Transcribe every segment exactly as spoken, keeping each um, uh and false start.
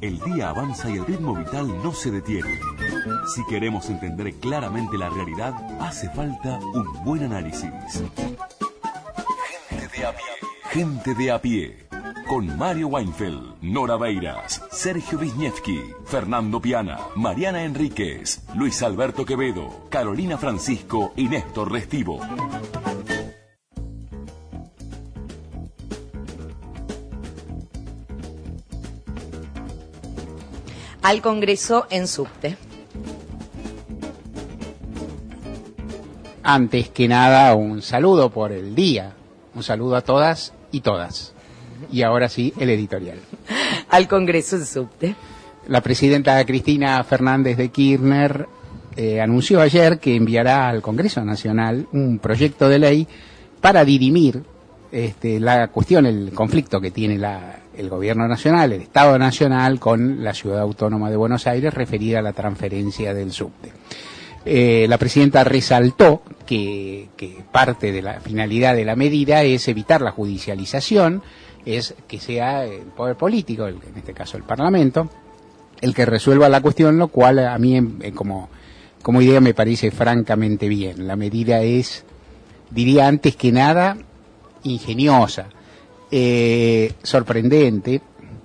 El día avanza y el ritmo vital no se detiene. Si queremos entender claramente la realidad, hace falta un buen análisis. Gente de a pie. Gente de a pie. Con Mario Weinfeld, Nora Beiras, Sergio Wisniewski, Fernando Piana, Mariana Enríquez, Luis Alberto Quevedo, Carolina Francisco y Néstor Restivo. Al Congreso en subte. Antes que nada, un saludo por el día. Un saludo a todas y todas. Y ahora sí, el editorial. Al Congreso en subte. La presidenta Cristina Fernández de Kirchner eh, anunció ayer que enviará al Congreso Nacional un proyecto de ley para dirimir este, la cuestión, el conflicto que tiene la, el Gobierno Nacional, el Estado Nacional, con la Ciudad Autónoma de Buenos Aires referida a la transferencia del subte. Eh, la presidenta resaltó que, que parte de la finalidad de la medida es evitar la judicialización, es que sea el poder político, el, en este caso el Parlamento, el que resuelva la cuestión, lo cual a mí eh, como, como idea me parece francamente bien. La medida es, diría antes que nada, ingeniosa, eh, sorprendente,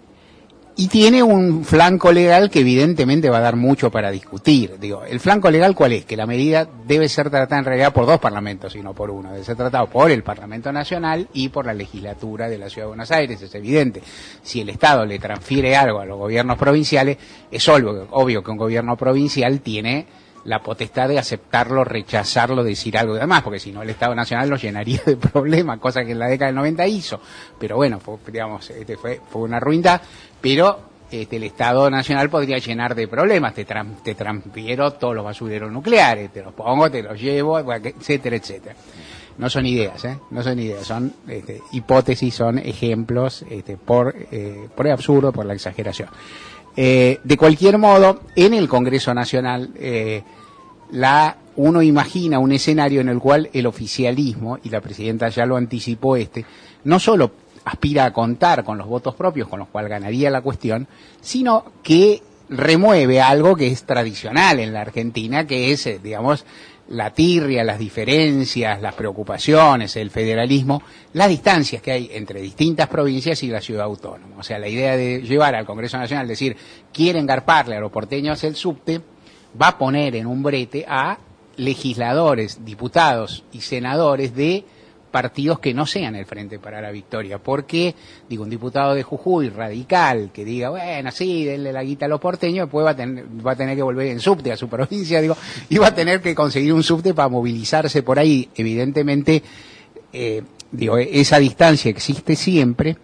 y tiene un flanco legal que evidentemente va a dar mucho para discutir. Digo, ¿el flanco legal cuál es? Que la medida debe ser tratada en realidad por dos parlamentos y no por uno. Debe ser tratado por el Parlamento Nacional y por la legislatura de la Ciudad de Buenos Aires, es evidente. Si el Estado le transfiere algo a los gobiernos provinciales, es obvio, obvio que un gobierno provincial tiene la potestad de aceptarlo, rechazarlo, decir algo y demás, porque si no el Estado Nacional lo llenaría de problemas, cosa que en la década del noventa hizo. Pero bueno, fue, digamos, este fue, fue una ruindad, pero este, el Estado Nacional podría llenar de problemas. Te, tran, te transfiero todos los basureros nucleares, te los pongo, te los llevo, etcétera, etcétera. No son ideas, ¿eh? No son ideas, son este, hipótesis, son ejemplos este, por, eh, por el absurdo, por la exageración. Eh, de cualquier modo, en el Congreso Nacional, eh, la, uno imagina un escenario en el cual el oficialismo, y la presidenta ya lo anticipó este, no solo aspira a contar con los votos propios, con los cuales ganaría la cuestión, sino que remueve algo que es tradicional en la Argentina, que es, eh, digamos, la tirria, las diferencias, las preocupaciones, el federalismo, las distancias que hay entre distintas provincias y la ciudad autónoma. O sea, la idea de llevar al Congreso Nacional, decir, quieren garparle a los porteños el subte, va a poner en un brete a legisladores, diputados y senadores de partidos que no sean el Frente para la Victoria. Porque, digo, un diputado de Jujuy radical que diga, bueno, sí, denle la guita a los porteños, después va a tener, va a tener que volver en subte a su provincia, digo, y va a tener que conseguir un subte para movilizarse por ahí. Evidentemente, eh, digo, esa distancia existe siempre.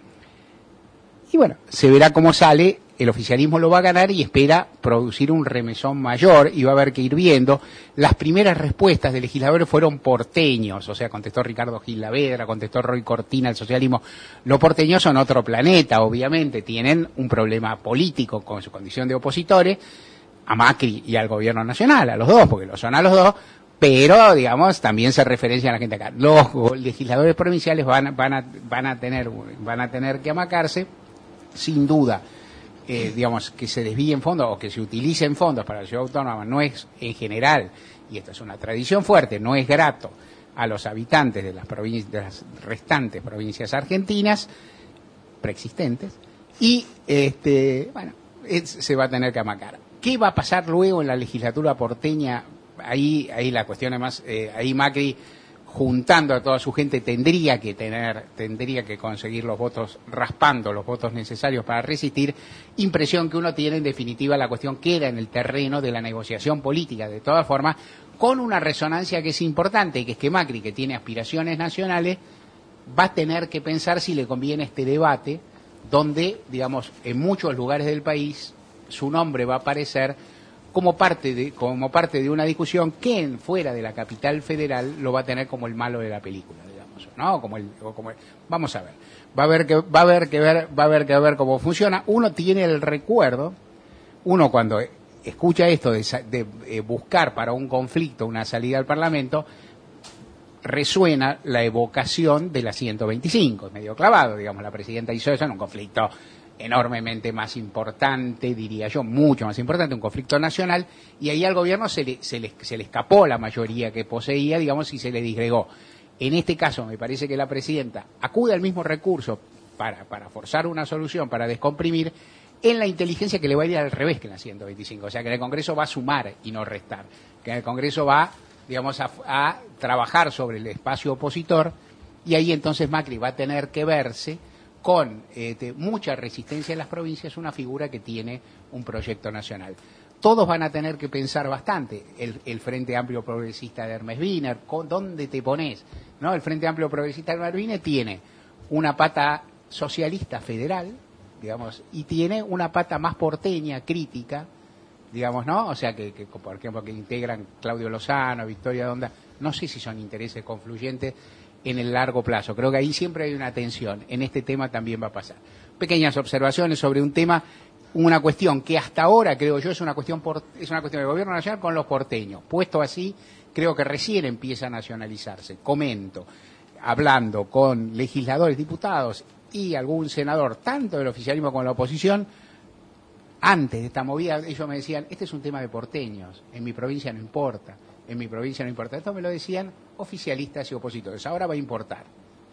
Y bueno, se verá cómo sale. El oficialismo lo va a ganar y espera producir un remesón mayor y va a haber que ir viendo. Las primeras respuestas de legisladores fueron porteños, o sea, contestó Ricardo Gil Lavedra, contestó Roy Cortina, el socialismo. Los porteños son otro planeta, obviamente, tienen un problema político con su condición de opositores, a Macri y al gobierno nacional, a los dos, porque lo son a los dos, pero, digamos, también se referencia a la gente acá. Los legisladores provinciales van, van, a, van, a, tener, van a tener que amacarse, sin duda. Eh, digamos, que se desvíen fondos o que se utilicen fondos para la ciudad autónoma no es en general, y esta es una tradición fuerte, no es grato a los habitantes de las, provincias, de las restantes provincias argentinas preexistentes, y este bueno es, se va a tener que amacar. ¿Qué va a pasar luego en la legislatura porteña? Ahí, ahí la cuestión es más, eh, ahí Macri, juntando a toda su gente, tendría que tener, tendría que conseguir los votos, raspando los votos necesarios para resistir. Impresión que uno tiene, en definitiva, la cuestión queda en el terreno de la negociación política, de todas formas, con una resonancia que es importante, que es que Macri, que tiene aspiraciones nacionales, va a tener que pensar si le conviene este debate, donde, digamos, en muchos lugares del país, su nombre va a aparecer como parte de como parte de una discusión que en, fuera de la capital federal lo va a tener como el malo de la película, digamos, ¿no? Como el, como el, vamos a ver, va a haber que va a haber que ver va a haber que ver cómo funciona. Uno tiene el recuerdo, uno cuando escucha esto de, de, de buscar para un conflicto una salida al Parlamento, resuena la evocación de la ciento veinticinco, medio clavado, digamos, la presidenta hizo eso en un conflicto enormemente más importante, diría yo, mucho más importante, un conflicto nacional, y ahí al gobierno se le, se le, se le escapó la mayoría que poseía, digamos, y se le disgregó. En este caso, me parece que la presidenta acude al mismo recurso para, para forzar una solución, para descomprimir, en la inteligencia que le va a ir al revés que en la ciento veinticinco. O sea, que en el Congreso va a sumar y no restar. Que en el Congreso va, digamos, a, a trabajar sobre el espacio opositor, y ahí entonces Macri va a tener que verse con eh, mucha resistencia en las provincias, una figura que tiene un proyecto nacional. Todos van a tener que pensar bastante. El, el Frente Amplio Progresista de Hermes Wiener, ¿dónde te pones? ¿No? El Frente Amplio Progresista de Hermes Wiener tiene una pata socialista federal, digamos, y tiene una pata más porteña, crítica, digamos, ¿no? O sea, que, que por ejemplo, que integran Claudio Lozano, Victoria Donda, no sé si son intereses confluyentes en el largo plazo. Creo que ahí siempre hay una tensión. En este tema también va a pasar. Pequeñas observaciones sobre un tema, una cuestión que hasta ahora, creo yo, es una cuestión por, es una cuestión del gobierno nacional con los porteños. Puesto así, creo que recién empieza a nacionalizarse. Comento, hablando con legisladores, diputados y algún senador, tanto del oficialismo como de la oposición, antes de esta movida, ellos me decían, este es un tema de porteños, en mi provincia no importa. En mi provincia no importa. Esto me lo decían oficialistas y opositores. Ahora va a importar.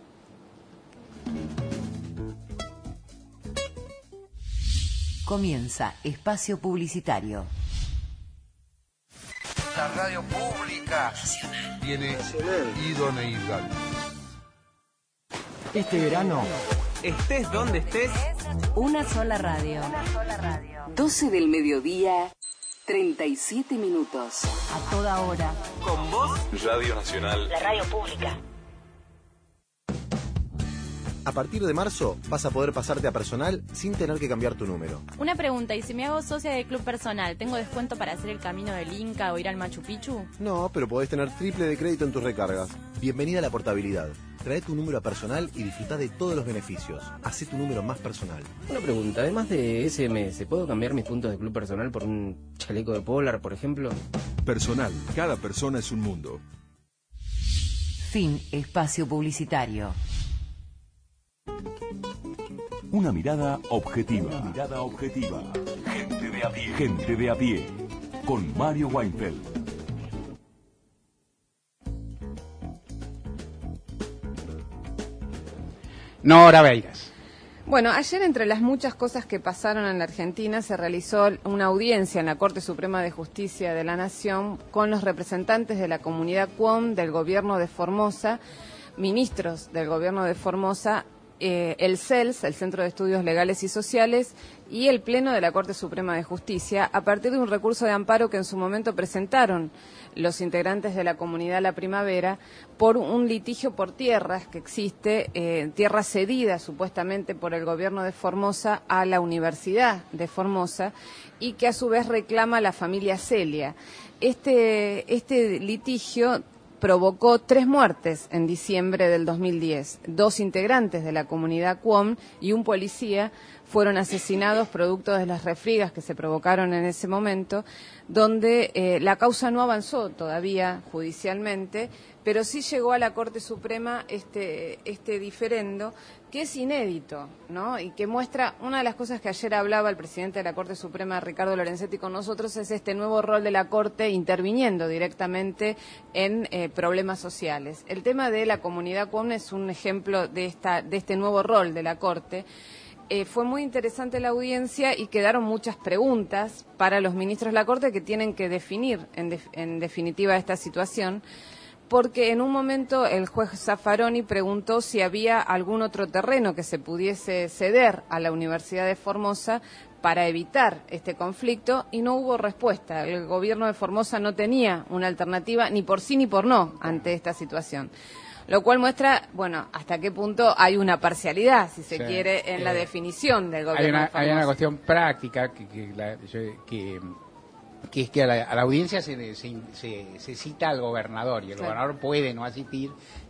Comienza Espacio Publicitario. La radio pública Nacional. Tiene idoneidad. Este verano, estés donde estés, Una sola radio. Una sola radio. doce del mediodía, treinta y siete minutos. A toda hora. con vos, Radio Nacional. La radio pública. A partir de marzo vas a poder pasarte a personal sin tener que cambiar tu número. Una pregunta, ¿y si me hago socia del Club Personal, tengo descuento para hacer el camino del Inca o ir al Machu Picchu? No, pero podés tener triple de crédito en tus recargas. Bienvenida a la portabilidad. Trae tu número a personal y disfruta de todos los beneficios. Hacé tu número más personal. Una pregunta, además de ese mes, ¿puedo cambiar mis puntos de Club Personal por un chaleco de Polar, por ejemplo? Personal, cada persona es un mundo. Fin Espacio Publicitario. Una mirada objetiva. Una mirada objetiva. Gente de a pie. Gente de a pie. Con Mario Weinfeld. Nora Beiras. Bueno, ayer entre las muchas cosas que pasaron en la Argentina se realizó una audiencia en la Corte Suprema de Justicia de la Nación con los representantes de la comunidad Cuom, del gobierno de Formosa, ministros del gobierno de Formosa, eh, el C E L S, el Centro de Estudios Legales y Sociales, y el Pleno de la Corte Suprema de Justicia, a partir de un recurso de amparo que en su momento presentaron los integrantes de la comunidad La Primavera por un litigio por tierras que existe, eh, tierra cedida supuestamente por el gobierno de Formosa a la Universidad de Formosa y que a su vez reclama la familia Celia. Este, este litigio provocó tres muertes en diciembre del dos mil diez. Dos integrantes de la comunidad Cuom y un policía fueron asesinados producto de las refriegas que se provocaron en ese momento, donde eh, la causa no avanzó todavía judicialmente, pero sí llegó a la Corte Suprema este, este diferendo, que es inédito, ¿no? Y que muestra, una de las cosas que ayer hablaba el presidente de la Corte Suprema, Ricardo Lorenzetti, con nosotros, es este nuevo rol de la Corte interviniendo directamente en eh, problemas sociales. El tema de la comunidad Cuom es un ejemplo de, esta, de este nuevo rol de la Corte. Eh, fue muy interesante la audiencia y quedaron muchas preguntas para los ministros de la Corte que tienen que definir, en, def en definitiva, esta situación, porque en un momento el juez Zaffaroni preguntó si había algún otro terreno que se pudiese ceder a la Universidad de Formosa para evitar este conflicto y no hubo respuesta. El gobierno de Formosa no tenía una alternativa ni por sí ni por no ante esta situación. Lo cual muestra, bueno, hasta qué punto hay una parcialidad, si se sí, quiere, en eh, la definición del gobierno hay una, de Formosa. Hay una cuestión práctica que, que, la, que, que es que a la, a la audiencia se, se, se, se cita al gobernador y el sí. gobernador puede no asistir y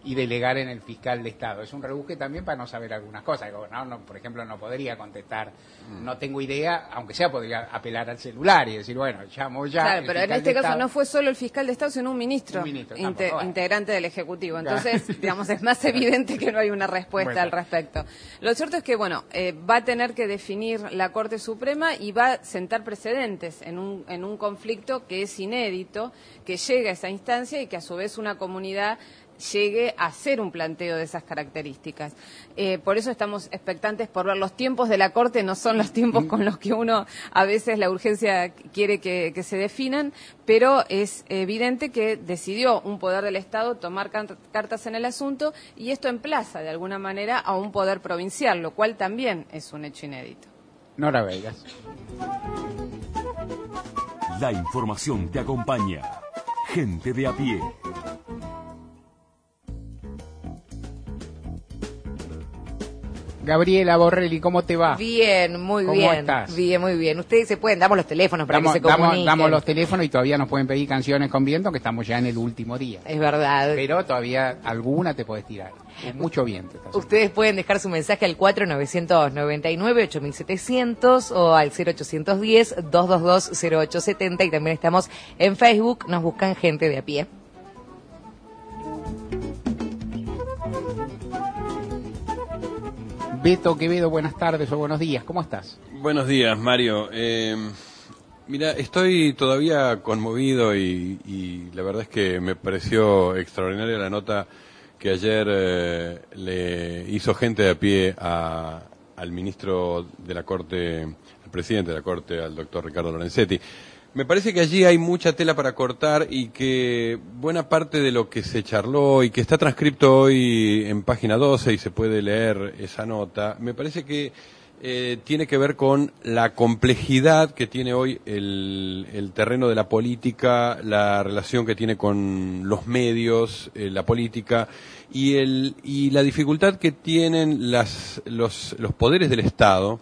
y delegar en el fiscal de Estado. Es un rebusque también para no saber algunas cosas. El gobernador, no, por ejemplo, no podría contestar, mm. no tengo idea, aunque sea podría apelar al celular y decir, bueno, llamo ya. Claro, pero en este caso Estado. no fue solo el fiscal de Estado, sino un ministro, un ministro inte tampoco, bueno. integrante del Ejecutivo. Entonces, digamos, es más evidente que no hay una respuesta bueno. al respecto. Lo cierto es que, bueno, eh, va a tener que definir la Corte Suprema y va a sentar precedentes en un, en un conflicto que es inédito, que llega a esa instancia y que a su vez una comunidad llegue a hacer un planteo de esas características. Eh, por eso estamos expectantes por ver. Los tiempos de la Corte no son los tiempos con los que uno a veces la urgencia quiere que, que se definan, pero es evidente que decidió un poder del Estado tomar cartas en el asunto y esto emplaza de alguna manera a un poder provincial, lo cual también es un hecho inédito. Nora Vegas. La información te acompaña. Gente de a pie. Gabriela Borrelli, ¿cómo te va? Bien, muy ¿Cómo bien. estás? Bien, muy bien. Ustedes se pueden, damos los teléfonos para damos, que se comuniquen. Damos, damos los teléfonos y todavía nos pueden pedir canciones con viento, que estamos ya en el último día. Es verdad. Pero todavía alguna te podés tirar. Mucho viento. Ustedes pueden dejar su mensaje al cuatro nueve nueve nueve, ocho siete cero cero o al cero ochocientos diez, dos dos dos, cero ocho siete cero y también estamos en Facebook, nos buscan Gente de a pie. Beto Quevedo, buenas tardes o buenos días, ¿cómo estás? Buenos días, Mario. Eh, mira, estoy todavía conmovido y, y la verdad es que me pareció extraordinaria la nota que ayer eh, le hizo Gente de a pie a, al ministro de la Corte, al presidente de la Corte, al doctor Ricardo Lorenzetti. Me parece que allí hay mucha tela para cortar y que buena parte de lo que se charló y que está transcripto hoy en página doce y se puede leer esa nota, me parece que eh, tiene que ver con la complejidad que tiene hoy el, el terreno de la política, la relación que tiene con los medios, eh, la política y, el, y la dificultad que tienen las, los, los poderes del Estado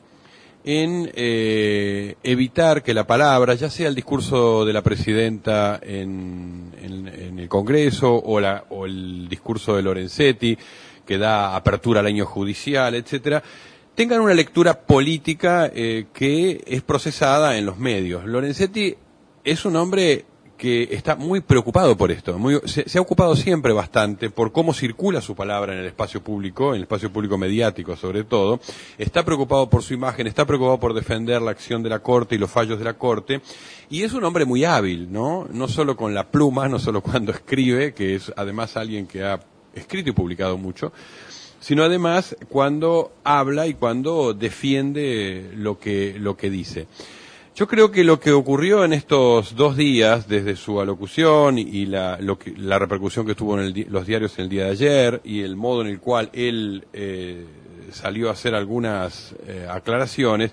en eh, evitar que la palabra, ya sea el discurso de la presidenta en, en, en el Congreso o, la, o el discurso de Lorenzetti, que da apertura al año judicial, etcétera, tengan una lectura política eh, que es procesada en los medios. Lorenzetti es un hombre que está muy preocupado por esto, muy, se, se ha ocupado siempre bastante por cómo circula su palabra en el espacio público, en el espacio público mediático sobre todo, está preocupado por su imagen, está preocupado por defender la acción de la Corte y los fallos de la Corte, y es un hombre muy hábil, ¿no? No solo con la pluma, no solo cuando escribe, que es además alguien que ha escrito y publicado mucho, sino además cuando habla y cuando defiende lo que, lo que dice. Yo creo que lo que ocurrió en estos dos días, desde su alocución y la, lo que, la repercusión que tuvo en el, los diarios en el día de ayer y el modo en el cual él eh, salió a hacer algunas eh, aclaraciones,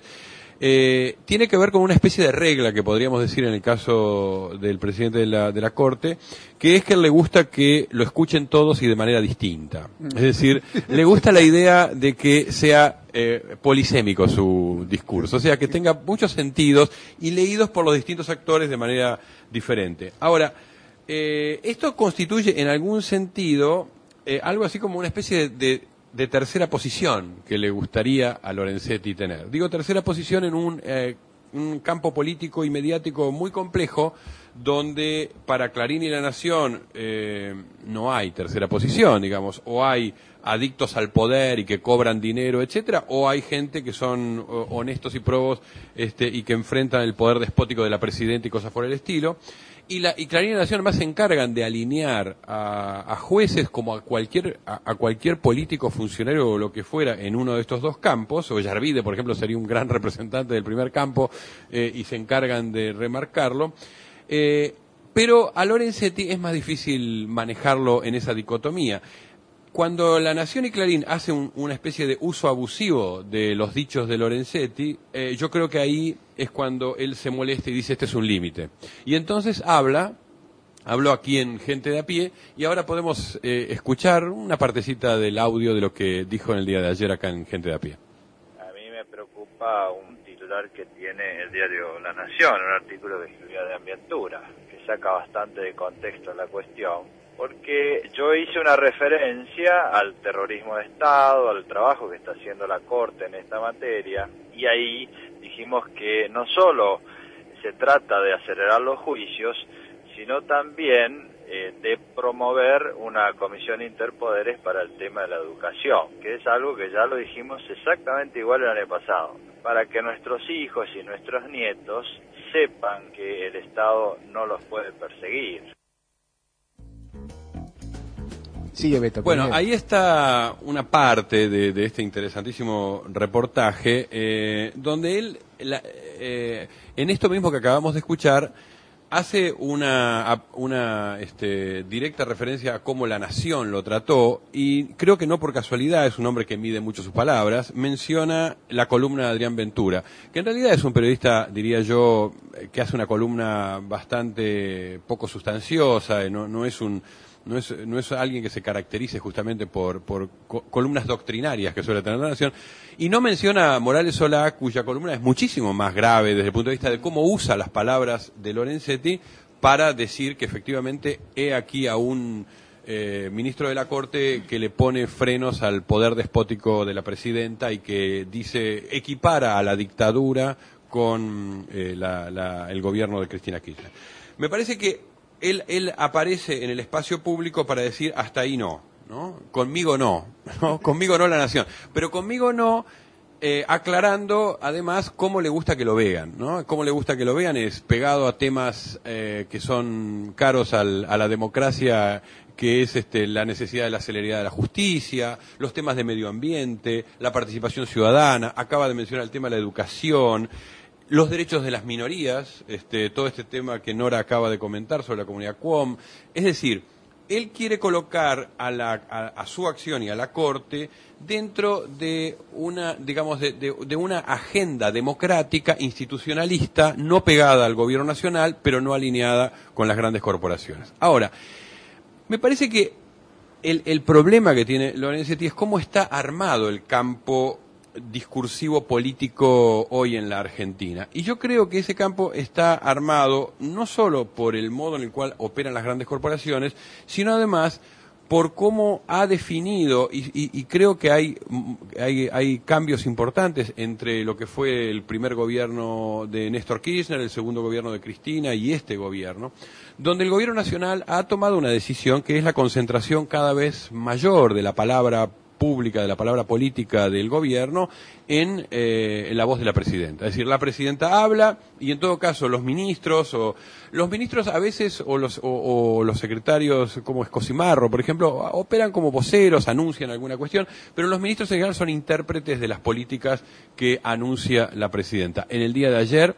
eh, tiene que ver con una especie de regla que podríamos decir en el caso del presidente de la, de la Corte, que es que le gusta que lo escuchen todos y de manera distinta. Es decir, le gusta la idea de que sea eh, polisémico su discurso, o sea, que tenga muchos sentidos y leídos por los distintos actores de manera diferente. Ahora, eh, esto constituye en algún sentido eh, algo así como una especie de, de de tercera posición que le gustaría a Lorenzetti tener. Digo tercera posición en un, eh, un campo político y mediático muy complejo, donde para Clarín y La Nación eh, no hay tercera posición, digamos, o hay adictos al poder y que cobran dinero, etcétera, o hay gente que son o, honestos y probos este, y que enfrentan el poder despótico de la presidenta y cosas por el estilo. Y, la, y Clarín y La Nación además se encargan de alinear a, a jueces como a cualquier a, a cualquier político, funcionario o lo que fuera en uno de estos dos campos, o Yarvide, por ejemplo, sería un gran representante del primer campo, eh, y se encargan de remarcarlo. Eh, pero a Lorenzetti es más difícil manejarlo en esa dicotomía. Cuando La Nación y Clarín hacen un, una especie de uso abusivo de los dichos de Lorenzetti, eh, yo creo que ahí es cuando él se molesta y dice este es un límite. Y entonces habla, habló aquí en Gente de a pie, y ahora podemos eh, escuchar una partecita del audio de lo que dijo en el día de ayer acá en Gente de a pie. A mí me preocupa un titular que tiene el diario La Nación, un artículo que escribía de Ambientura, que saca bastante de contexto la cuestión, porque yo hice una referencia al terrorismo de Estado, al trabajo que está haciendo la Corte en esta materia, y ahí dijimos que no solo se trata de acelerar los juicios, sino también eh, de promover una comisión interpoderes para el tema de la educación, que es algo que ya lo dijimos exactamente igual el año pasado, para que nuestros hijos y nuestros nietos sepan que el Estado no los puede perseguir. Sigue, Beto. Bueno, ahí está una parte de, de este interesantísimo reportaje, eh, donde él, la, eh, en esto mismo que acabamos de escuchar, hace una, una este, directa referencia a cómo La Nación lo trató, y creo que no por casualidad, es un hombre que mide mucho sus palabras, menciona la columna de Adrián Ventura, que en realidad es un periodista, diría yo, que hace una columna bastante poco sustanciosa, no, no es un... No es, no es alguien que se caracterice justamente por, por co columnas doctrinarias que suele tener La Nación, y no menciona a Morales Solá, cuya columna es muchísimo más grave desde el punto de vista de cómo usa las palabras de Lorenzetti para decir que efectivamente he aquí a un eh, ministro de la Corte que le pone frenos al poder despótico de la presidenta y que dice, equipara a la dictadura con eh, la, la, el gobierno de Cristina Kirchner. Me parece que Él, él aparece en el espacio público para decir hasta ahí no, ¿no? Conmigo no, ¿no? Conmigo no La Nación, pero conmigo no, eh, aclarando además cómo le gusta que lo vean, ¿no? Cómo le gusta que lo vean es pegado a temas eh, que son caros al, a la democracia, que es este, la necesidad de la celeridad de la justicia, los temas de medio ambiente, la participación ciudadana, acaba de mencionar el tema de la educación, los derechos de las minorías, este, todo este tema que Nora acaba de comentar sobre la comunidad Cuom. Es decir, él quiere colocar a, la, a, a su acción y a la Corte dentro de una, digamos, de, de, de una agenda democrática, institucionalista, no pegada al gobierno nacional, pero no alineada con las grandes corporaciones. Ahora, me parece que el, el problema que tiene Lorenzetti es cómo está armado el campo discursivo político hoy en la Argentina. Y yo creo que ese campo está armado no solo por el modo en el cual operan las grandes corporaciones, sino además por cómo ha definido, y, y, y creo que hay, hay, hay cambios importantes entre lo que fue el primer gobierno de Néstor Kirchner, el segundo gobierno de Cristina y este gobierno, donde el gobierno nacional ha tomado una decisión que es la concentración cada vez mayor de la palabra pública, de la palabra política del gobierno en, eh, en la voz de la presidenta. Es decir, la presidenta habla y en todo caso los ministros o los ministros a veces o los o, o los secretarios como Escosimarro, por ejemplo, operan como voceros, anuncian alguna cuestión, pero los ministros en general son intérpretes de las políticas que anuncia la presidenta. En el día de ayer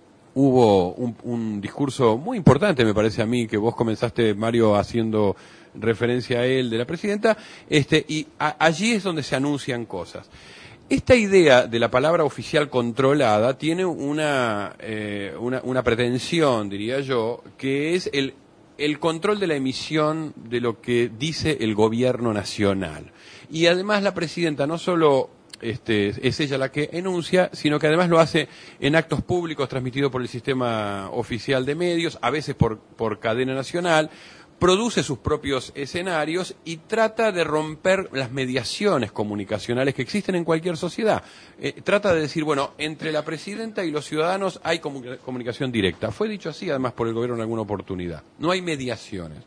hubo un, un discurso muy importante, me parece a mí, que vos comenzaste, Mario, haciendo referencia a él, de la presidenta, este, y a, allí es donde se anuncian cosas. Esta idea de la palabra oficial controlada tiene una, eh, una, una pretensión, diría yo, que es el, el control de la emisión de lo que dice el gobierno nacional. Y además la presidenta no solo Este, es ella la que enuncia, sino que además lo hace en actos públicos transmitidos por el sistema oficial de medios, a veces por, por cadena nacional, produce sus propios escenarios y trata de romper las mediaciones comunicacionales que existen en cualquier sociedad. Eh, trata de decir, bueno, entre la presidenta y los ciudadanos hay comu- comunicación directa. Fue dicho así además por el gobierno en alguna oportunidad. No hay mediaciones.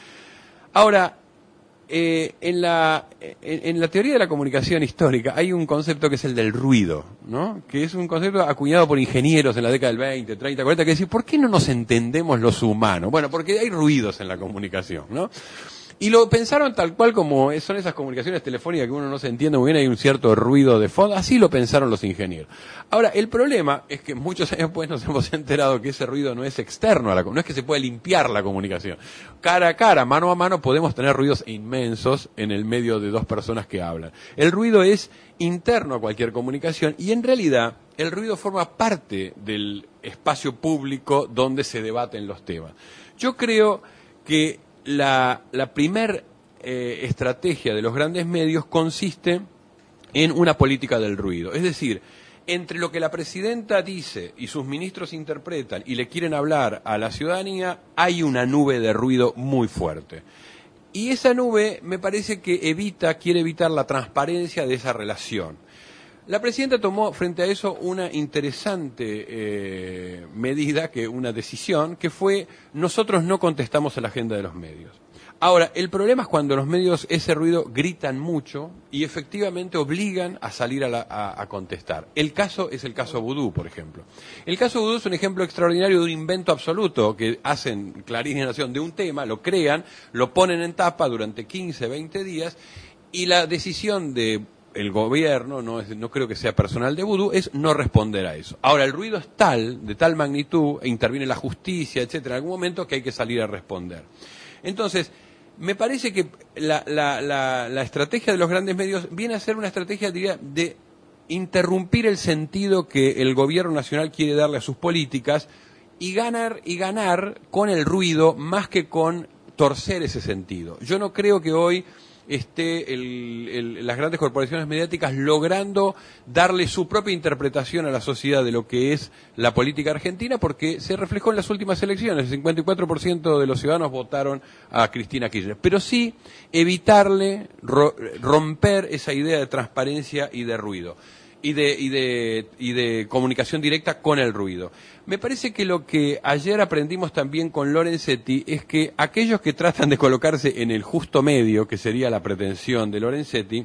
Ahora, Eh, en la en, en la teoría de la comunicación histórica hay un concepto que es el del ruido, ¿no? Que es un concepto acuñado por ingenieros en la década del veinte, treinta, cuarenta, que decir, ¿por qué no nos entendemos los humanos? Bueno, porque hay ruidos en la comunicación, ¿no? Y lo pensaron tal cual como son esas comunicaciones telefónicas que uno no se entiende muy bien, hay un cierto ruido de fondo, así lo pensaron los ingenieros. Ahora, el problema es que muchos años después nos hemos enterado que ese ruido no es externo a la comunicación, no es que se puede limpiar la comunicación. Cara a cara, mano a mano, podemos tener ruidos inmensos en el medio de dos personas que hablan. El ruido es interno a cualquier comunicación y en realidad el ruido forma parte del espacio público donde se debaten los temas. Yo creo que La, la primer eh, estrategia de los grandes medios consiste en una política del ruido. Es decir, entre lo que la presidenta dice y sus ministros interpretan y le quieren hablar a la ciudadanía, hay una nube de ruido muy fuerte. Y esa nube me parece que evita, quiere evitar la transparencia de esa relación. La presidenta tomó frente a eso una interesante eh, medida, que una decisión, que fue: nosotros no contestamos a la agenda de los medios. Ahora, el problema es cuando los medios ese ruido gritan mucho y efectivamente obligan a salir a, la, a, a contestar. El caso es el caso Vudú, por ejemplo. El caso Vudú es un ejemplo extraordinario de un invento absoluto que hacen Clarín y Nación de un tema, lo crean, lo ponen en tapa durante quince, veinte días, y la decisión de el gobierno, no, es, no creo que sea personal de Vudú, es no responder a eso. Ahora, el ruido es tal, de tal magnitud, e interviene la justicia, etcétera, en algún momento que hay que salir a responder. Entonces, me parece que la, la, la, la estrategia de los grandes medios viene a ser una estrategia, diría, de interrumpir el sentido que el gobierno nacional quiere darle a sus políticas y ganar, y ganar con el ruido más que con torcer ese sentido. Yo no creo que hoy esté el, el, las grandes corporaciones mediáticas logrando darle su propia interpretación a la sociedad de lo que es la política argentina, porque se reflejó en las últimas elecciones. El cincuenta y cuatro por ciento de los ciudadanos votaron a Cristina Kirchner. Pero sí evitarle ro, romper esa idea de transparencia y de ruido. Y de, y, de, y de comunicación directa con el ruido. Me parece que lo que ayer aprendimos también con Lorenzetti es que aquellos que tratan de colocarse en el justo medio, que sería la pretensión de Lorenzetti,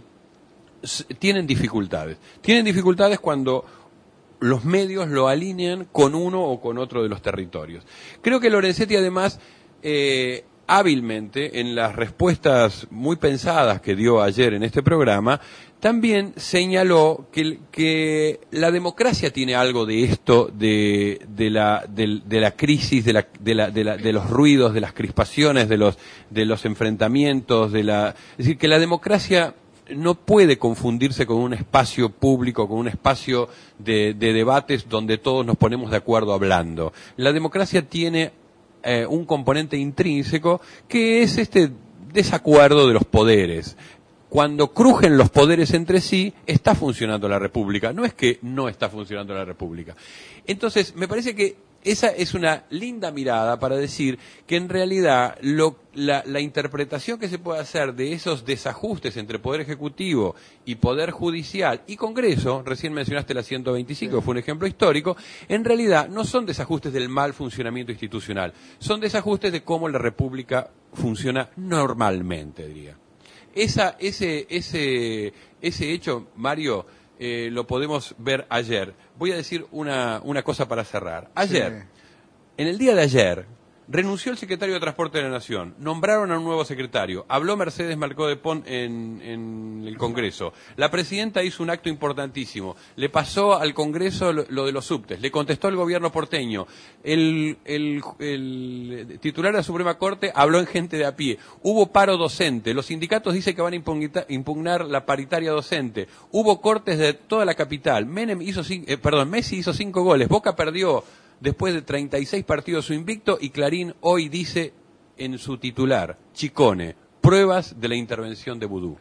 tienen dificultades. Tienen dificultades cuando los medios lo alinean con uno o con otro de los territorios. Creo que Lorenzetti además eh, hábilmente, en las respuestas muy pensadas que dio ayer en este programa, también señaló que, que la democracia tiene algo de esto, de, de, la, de, de la crisis, de, la, de, la, de, la, de los ruidos, de las crispaciones, de los, de los enfrentamientos, de la, es decir, que la democracia no puede confundirse con un espacio público, con un espacio de, de debates donde todos nos ponemos de acuerdo hablando. La democracia tiene eh, un componente intrínseco que es este desacuerdo de los poderes. Cuando crujen los poderes entre sí, está funcionando la República. No es que no está funcionando la República. Entonces, me parece que esa es una linda mirada para decir que en realidad lo, la, la interpretación que se puede hacer de esos desajustes entre Poder Ejecutivo y Poder Judicial y Congreso, recién mencionaste la ciento veinticinco, que fue un ejemplo histórico, en realidad no son desajustes del mal funcionamiento institucional, son desajustes de cómo la República funciona normalmente, diría. Esa, ese, ese, ese hecho, Mario, eh, lo podemos ver ayer. Voy a decir una, una cosa para cerrar. Ayer, sí. En el día de ayer, renunció el secretario de Transporte de la Nación, nombraron a un nuevo secretario, habló Mercedes Marcó de Pont en, en el Congreso, la presidenta hizo un acto importantísimo, le pasó al Congreso lo, lo de los subtes, le contestó al gobierno porteño, el, el, el titular de la Suprema Corte habló en gente de a pie, hubo paro docente, los sindicatos dicen que van a impugnar, impugnar la paritaria docente, hubo cortes de toda la capital, Menem hizo, eh, perdón, Messi hizo cinco goles, Boca perdió después de treinta y seis partidos su invicto, y Clarín hoy dice en su titular, Chicone, pruebas de la intervención de Vudú.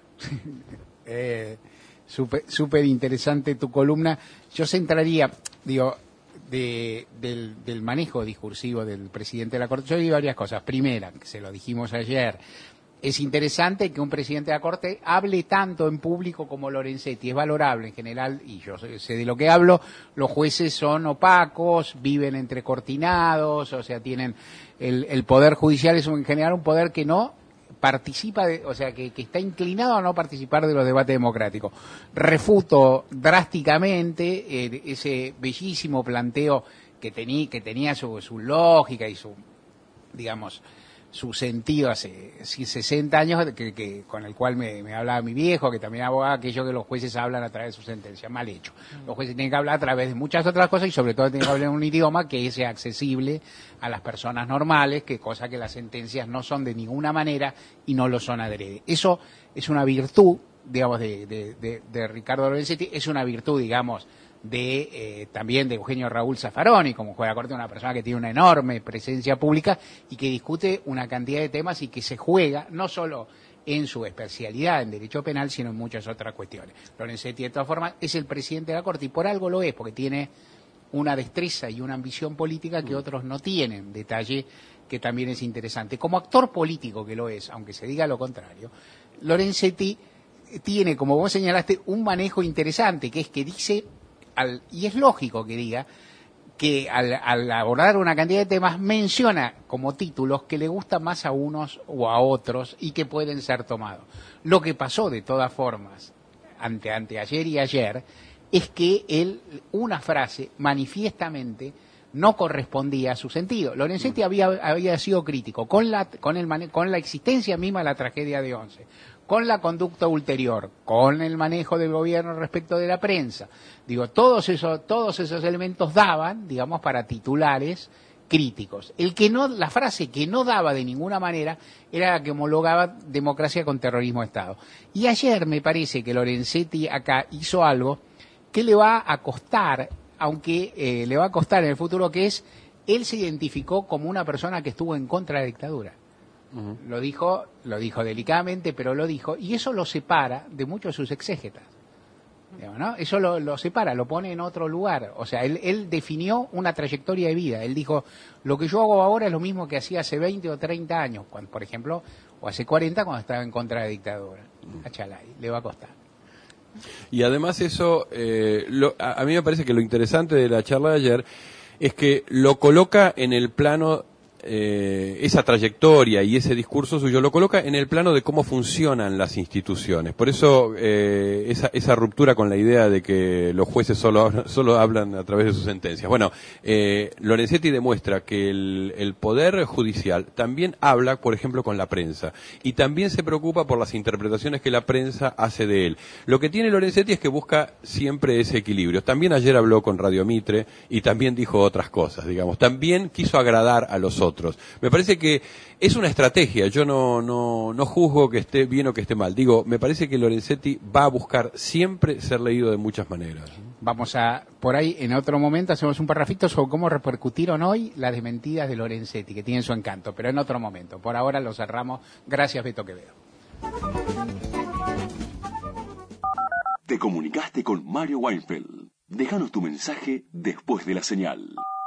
eh, súper súper interesante tu columna. Yo centraría, digo, de, del, del manejo discursivo del presidente de la Corte. Yo digo varias cosas. Primera, que se lo dijimos ayer, es interesante que un presidente de la Corte hable tanto en público como Lorenzetti. Es valorable en general, y yo sé de lo que hablo, los jueces son opacos, viven entrecortinados, o sea, tienen el, el poder judicial es en general un poder que no participa, de, o sea, que, que está inclinado a no participar de los debates democráticos. Refuto drásticamente eh, ese bellísimo planteo que, tení, que tenía su, su lógica y su, digamos, su sentido hace sesenta años, que, que, con el cual me, me hablaba mi viejo, que también abogaba aquello que los jueces hablan a través de su sentencia. Mal hecho. Los jueces tienen que hablar a través de muchas otras cosas y sobre todo tienen que hablar en un idioma que sea accesible a las personas normales, que cosa que las sentencias no son de ninguna manera y no lo son adrede. Eso es una virtud, digamos, de, de, de, de Ricardo Lorenzetti, es una virtud, digamos, de eh, también de Eugenio Raúl Zaffaroni, como juez de la Corte, una persona que tiene una enorme presencia pública y que discute una cantidad de temas y que se juega no solo en su especialidad en derecho penal, sino en muchas otras cuestiones. Lorenzetti, de todas formas, es el presidente de la Corte y por algo lo es, porque tiene una destreza y una ambición política que otros no tienen. Detalle que también es interesante. Como actor político que lo es, aunque se diga lo contrario, Lorenzetti tiene, como vos señalaste, un manejo interesante, que es que dice, al, y es lógico que diga, que al, al abordar una cantidad de temas menciona como títulos que le gustan más a unos o a otros y que pueden ser tomados. Lo que pasó de todas formas, ante, ante ayer y ayer, es que él, una frase manifiestamente no correspondía a su sentido. Lorenzetti había, había sido crítico con la, con, el mane- con la existencia misma de la tragedia de Once, con la conducta ulterior, con el manejo del gobierno respecto de la prensa. Digo, todos esos, todos esos elementos daban, digamos, para titulares críticos. El que no, la frase que no daba de ninguna manera era la que homologaba democracia con terrorismo de Estado. Y ayer me parece que Lorenzetti acá hizo algo que le va a costar, aunque eh, le va a costar en el futuro, que es, él se identificó como una persona que estuvo en contra de la dictadura. Uh-huh. Lo dijo, lo dijo delicadamente, pero lo dijo, y eso lo separa de muchos de sus exégetas. Digamos, ¿no? Eso lo, lo separa, lo pone en otro lugar. O sea, él, él definió una trayectoria de vida. Él dijo, lo que yo hago ahora es lo mismo que hacía hace veinte o treinta años, cuando, por ejemplo, o hace cuarenta cuando estaba en contra de la dictadura. Uh-huh. A Chalay, le va a costar. Y además eso, eh, lo, a, a mí me parece que lo interesante de la charla de ayer es que lo coloca en el plano, eh, esa trayectoria y ese discurso suyo, lo coloca en el plano de cómo funcionan las instituciones. Por eso eh, esa, esa ruptura con la idea de que los jueces solo, solo hablan a través de sus sentencias. Bueno, eh, Lorenzetti demuestra que el, el Poder Judicial también habla, por ejemplo, con la prensa, y también se preocupa por las interpretaciones que la prensa hace de él. Lo que tiene Lorenzetti es que busca siempre ese equilibrio. También ayer habló con Radio Mitre y también dijo otras cosas, digamos. También quiso agradar a los otros. Me parece que es una estrategia. Yo no, no, no juzgo que esté bien o que esté mal. Digo, me parece que Lorenzetti va a buscar siempre ser leído de muchas maneras. Vamos a, por ahí, en otro momento hacemos un parrafito sobre cómo repercutieron hoy las desmentidas de Lorenzetti, que tienen su encanto, pero en otro momento. Por ahora lo cerramos. Gracias, Beto Quevedo. Te comunicaste con Mario Weinfeld. Déjanos tu mensaje después de la señal.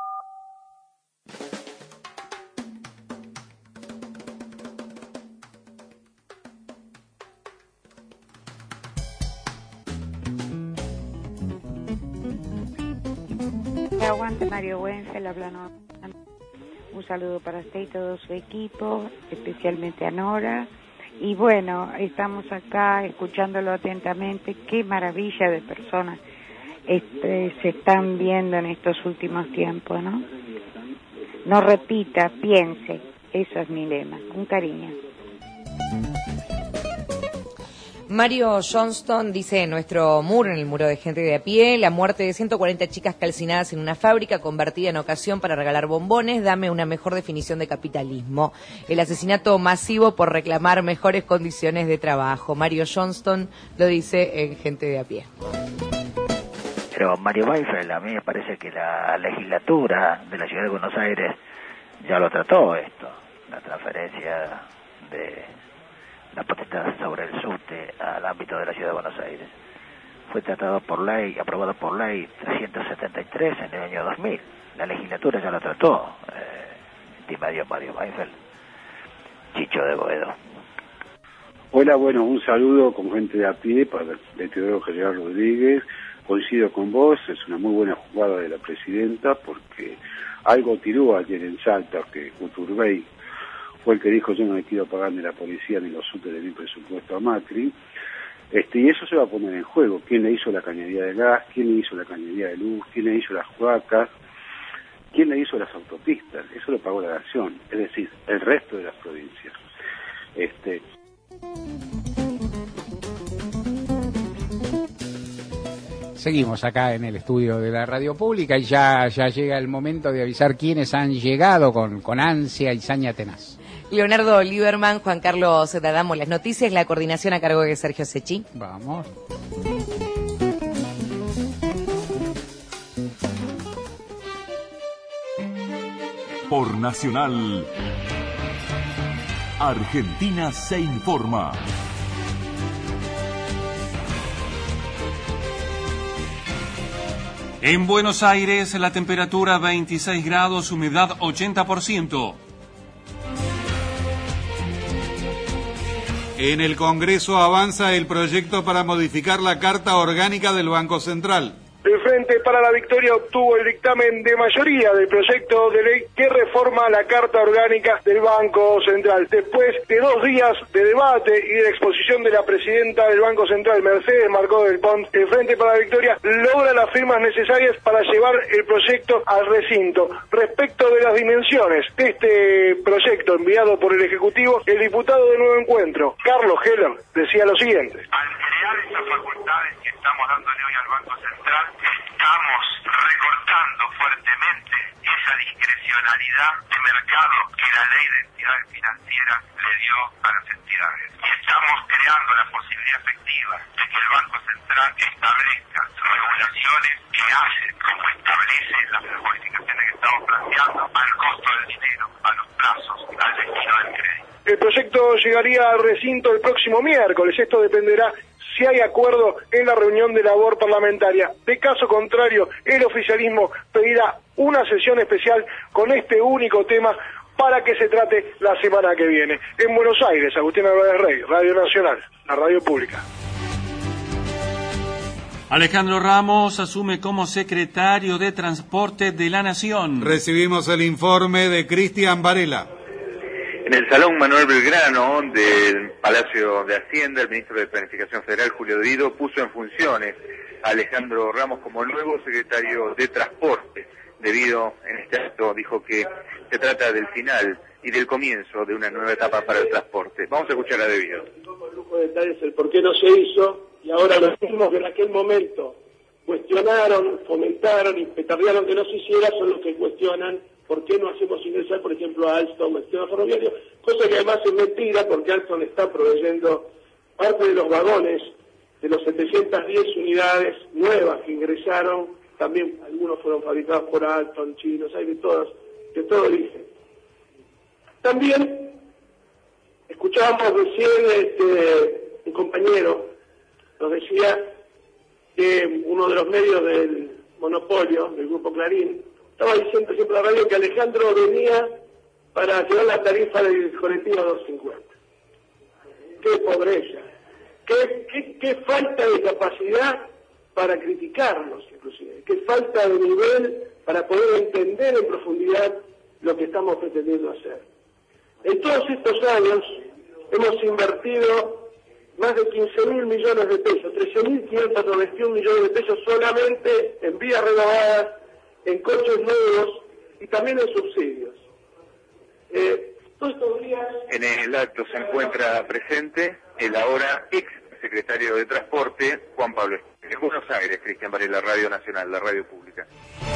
Aguante Mario Weinfeld, hablando. Un saludo para usted y todo su equipo, especialmente a Nora. Y bueno, estamos acá escuchándolo atentamente. Qué maravilla de personas este, se están viendo en estos últimos tiempos, ¿no? No repita, piense. Eso es mi lema. Un cariño. Mario Johnston dice en nuestro muro, en el muro de gente de a pie, la muerte de ciento cuarenta chicas calcinadas en una fábrica convertida en ocasión para regalar bombones, dame una mejor definición de capitalismo. El asesinato masivo por reclamar mejores condiciones de trabajo. Mario Johnston lo dice en gente de a pie. Pero Mario Weinfeld, a mí me parece que la legislatura de la Ciudad de Buenos Aires ya lo trató esto, la transferencia de la potestad sobre el subte al ámbito de la Ciudad de Buenos Aires. Fue tratado por ley, aprobado por ley trescientos setenta y tres en el año dos mil. La legislatura ya lo trató. Eh, Di Mario Mario Weinfeld. Chicho de Boedo. Hola, bueno, un saludo con gente de a pie para el Teodoro General Rodríguez. Coincido con vos, es una muy buena jugada de la presidenta porque algo tiró ayer en Salta que Uturbey fue el que dijo yo no le quiero pagar ni la policía ni los subtes de mi presupuesto a Macri, este, y eso se va a poner en juego. ¿Quién le hizo la cañería de gas? ¿Quién le hizo la cañería de luz? ¿Quién le hizo las huacas? ¿Quién le hizo las autopistas? Eso lo pagó la nación, es decir, el resto de las provincias. Este... Seguimos acá en el estudio de la radio pública y ya, ya llega el momento de avisar quiénes han llegado con, con ansia y saña tenaz. Leonardo Lieberman, Juan Carlos Dadamo, las noticias, la coordinación a cargo de Sergio Sechi. Vamos. Por Nacional, Argentina se informa. En Buenos Aires, la temperatura veintiséis grados, humedad ochenta por ciento. En el Congreso avanza el proyecto para modificar la Carta Orgánica del Banco Central. El Frente para la Victoria obtuvo el dictamen de mayoría del proyecto de ley que reforma la Carta Orgánica del Banco Central. Después de dos días de debate y de exposición de la presidenta del Banco Central, Mercedes Marcó del Pont, el Frente para la Victoria logra las firmas necesarias para llevar el proyecto al recinto. Respecto de las dimensiones de este proyecto enviado por el Ejecutivo, el diputado de Nuevo Encuentro, Carlos Heller, decía lo siguiente. Al crear estas facultades que estamos dándole hoy al Banco Central, estamos recortando fuertemente esa discrecionalidad de mercado que la ley de entidades financieras le dio a las entidades. Y estamos creando la posibilidad efectiva de que el Banco Central establezca regulaciones que hacen, como establece las modificaciones que estamos planteando, al costo del dinero, a los plazos, al destino del crédito. El proyecto llegaría al recinto el próximo miércoles. Esto dependerá si hay acuerdo en la reunión de labor parlamentaria. De caso contrario, el oficialismo pedirá una sesión especial con este único tema para que se trate la semana que viene. En Buenos Aires, Agustín Álvarez Rey, Radio Nacional, la radio pública. Alejandro Ramos asume como secretario de Transporte de la Nación. Recibimos el informe de Cristian Varela. En el Salón Manuel Belgrano del Palacio de Hacienda, el ministro de Planificación Federal, Julio Dorido, puso en funciones a Alejandro Ramos como nuevo secretario de Transporte. Debido, en este acto, dijo que se trata del final y del comienzo de una nueva etapa para el transporte. Vamos a escuchar a Debido. Con lujo de detalles el por qué no se hizo, y ahora los mismos que en aquel momento cuestionaron, fomentaron y petardearon que no se hiciera, son los que cuestionan ¿por qué no hacemos ingresar, por ejemplo, a Alstom, el sistema ferroviario? Cosa que además es mentira, porque Alstom está proveyendo parte de los vagones de los setecientas diez unidades nuevas que ingresaron. También algunos fueron fabricados por Alstom, chinos, hay de todos, de todo origen. También escuchábamos recién este, un compañero nos decía que uno de los medios del monopolio, del Grupo Clarín, estaba diciendo siempre a la radio que Alejandro venía para llevar la tarifa del colectivo doscientos cincuenta. ¡Qué pobreza! ¡Qué, qué, qué falta de capacidad para criticarnos, inclusive! ¡Qué falta de nivel para poder entender en profundidad lo que estamos pretendiendo hacer! En todos estos años hemos invertido más de quince mil millones de pesos, trece mil quinientos noventa y uno millones de pesos solamente en vías renovadas, en coches nuevos y también en subsidios. Eh, todos estos días... En el acto se encuentra presente el ahora ex secretario de Transporte, Juan Pablo Esquivel. En Buenos Aires, Cristian Varela, Radio Nacional, la radio pública.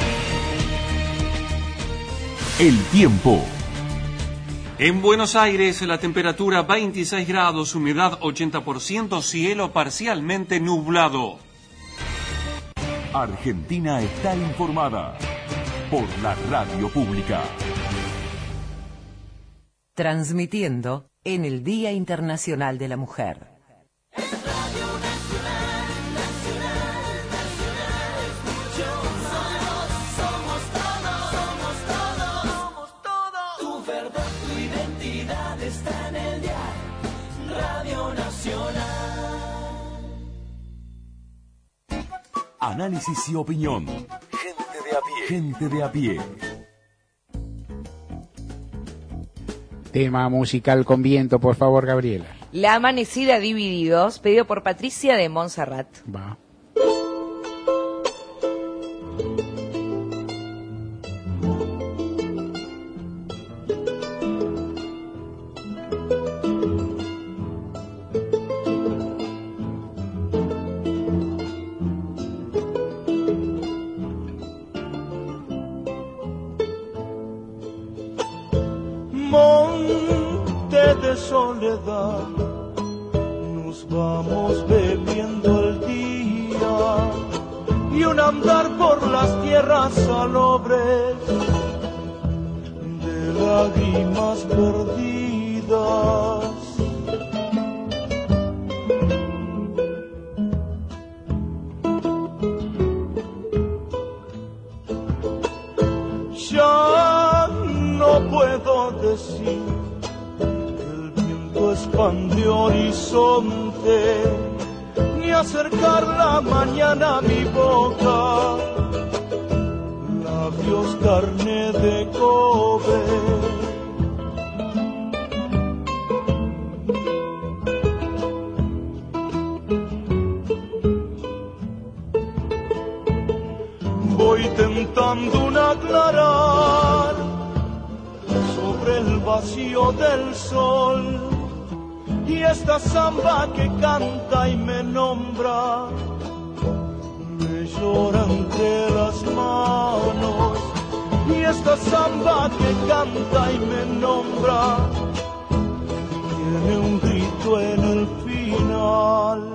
El tiempo. En Buenos Aires, la temperatura veintiséis grados, humedad ochenta por ciento, cielo parcialmente nublado. Argentina está informada por la radio pública. Transmitiendo en el Día Internacional de la Mujer. Está en el día, Radio Nacional. Análisis y opinión. Gente de a pie. Gente de a pie. Tema musical con viento, por favor, Gabriela. La amanecida Divididos, pedido por Patricia de Montserrat. Va. Soledad, nos vamos bebiendo el día y un andar por las tierras salobres de lágrimas perdidas. Ya no puedo decir expande horizonte, ni acercar la mañana a mi boca, labios carne de cobre. Voy tentando un aclarar sobre el vacío del sol, y esta samba que canta y me nombra me llora entre las manos, y esta samba que canta y me nombra tiene un grito en el final.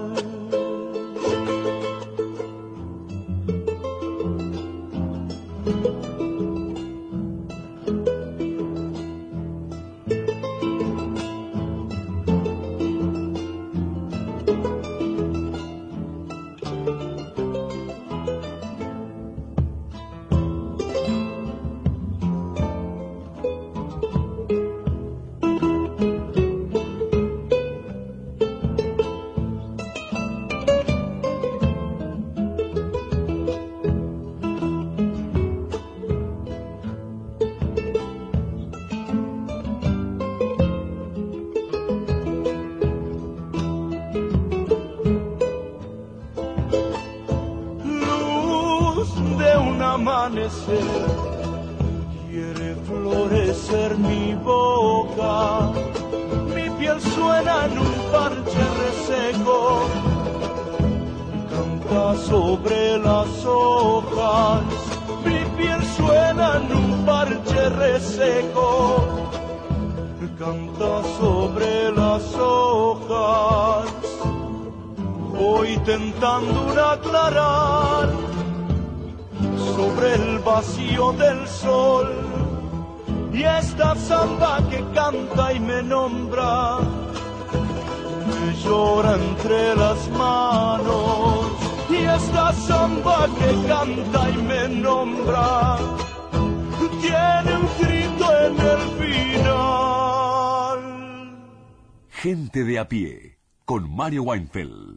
Quiere florecer mi boca, mi piel suena en un parche reseco, canta sobre las hojas, mi piel suena en un parche reseco, canta sobre las hojas. Voy tentando un aclarar sobre el vacío del sol, y esta samba que canta y me nombra me llora entre las manos, y esta samba que canta y me nombra tiene un grito en el final. Gente de a pie, con Mario Weinfeld.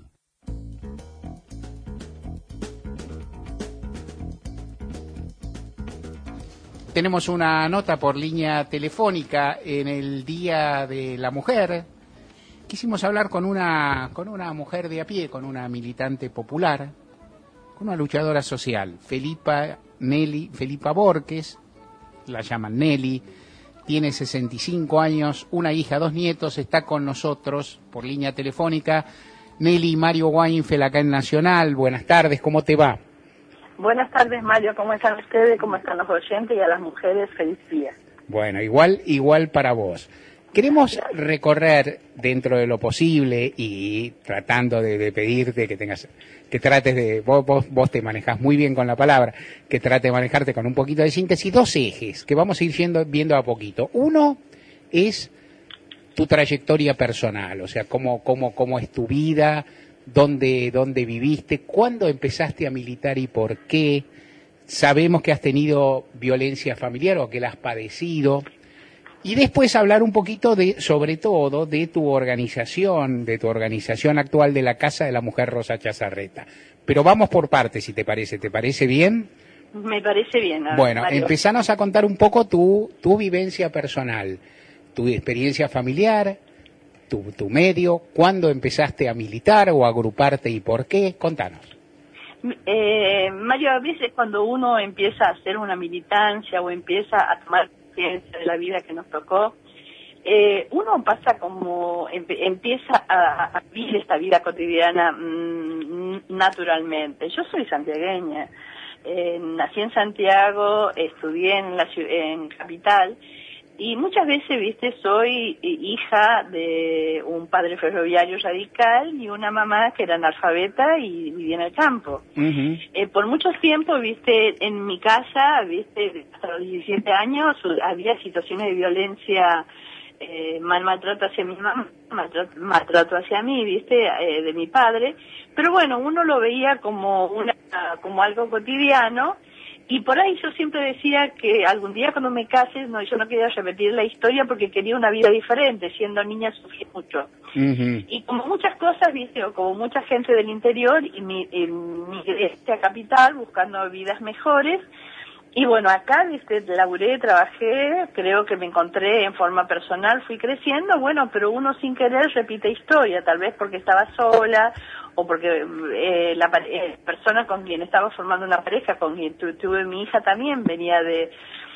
Tenemos una nota por línea telefónica en el Día de la Mujer. Quisimos hablar con una, con una mujer de a pie, con una militante popular, con una luchadora social, Felipa Nelly, Felipa Borges, la llaman Nelly, tiene sesenta y cinco años, una hija, dos nietos, está con nosotros por línea telefónica. Nelly, Mario Weinfeld acá en Nacional, buenas tardes, ¿cómo te va? Buenas tardes, Mario, ¿cómo están ustedes? ¿Cómo están los oyentes? Y a las mujeres, feliz día. Bueno, igual, igual para vos. Queremos recorrer dentro de lo posible y tratando de, de pedirte que tengas, que trates de, vos, vos, vos te manejás muy bien con la palabra, que trates de manejarte con un poquito de síntesis, dos ejes que vamos a ir yendo, viendo a poquito. Uno es tu trayectoria personal, o sea, cómo, cómo, cómo es tu vida, dónde, dónde viviste, cuándo empezaste a militar y por qué. Sabemos que has tenido violencia familiar o que la has padecido. Y después hablar un poquito de, sobre todo, de tu organización, de tu organización actual de la Casa de la Mujer Rosa Chazarreta. Pero vamos por partes, si te parece. ¿Te parece bien? Me parece bien. Bueno, Mario. empezanos a contar un poco tu, tu vivencia personal, tu experiencia familiar, tu, tu medio, cuándo empezaste a militar o a agruparte y por qué. Contanos. Eh, Mario, a veces cuando uno empieza a hacer una militancia o empieza a tomar conciencia de la vida que nos tocó, eh, uno pasa como, em, empieza a, a vivir esta vida cotidiana mmm, naturalmente. Yo soy santiagueña, eh, nací en Santiago, estudié en la en Capital, y muchas veces, viste, soy hija de un padre ferroviario radical y una mamá que era analfabeta y vivía en el campo. Uh-huh. Eh, por mucho tiempo, viste, en mi casa, viste, hasta los diecisiete años, había situaciones de violencia, eh, mal maltrato hacia mi mamá, maltrato, maltrato hacia mí, viste, eh, de mi padre. Pero bueno, uno lo veía como una, como algo cotidiano. Y por ahí yo siempre decía que algún día cuando me case, no, yo no quería repetir la historia porque quería una vida diferente. Siendo niña sufrí mucho. Uh-huh. Y como muchas cosas, viste, o como mucha gente del interior, y mi, y migré a Capital buscando vidas mejores. Y bueno, acá, viste, laburé, trabajé, creo que me encontré en forma personal, fui creciendo, bueno, pero uno sin querer repite historia, tal vez porque estaba sola, o porque eh, la eh, persona con quien estaba formando una pareja, con quien tu, tuve mi hija también, venía de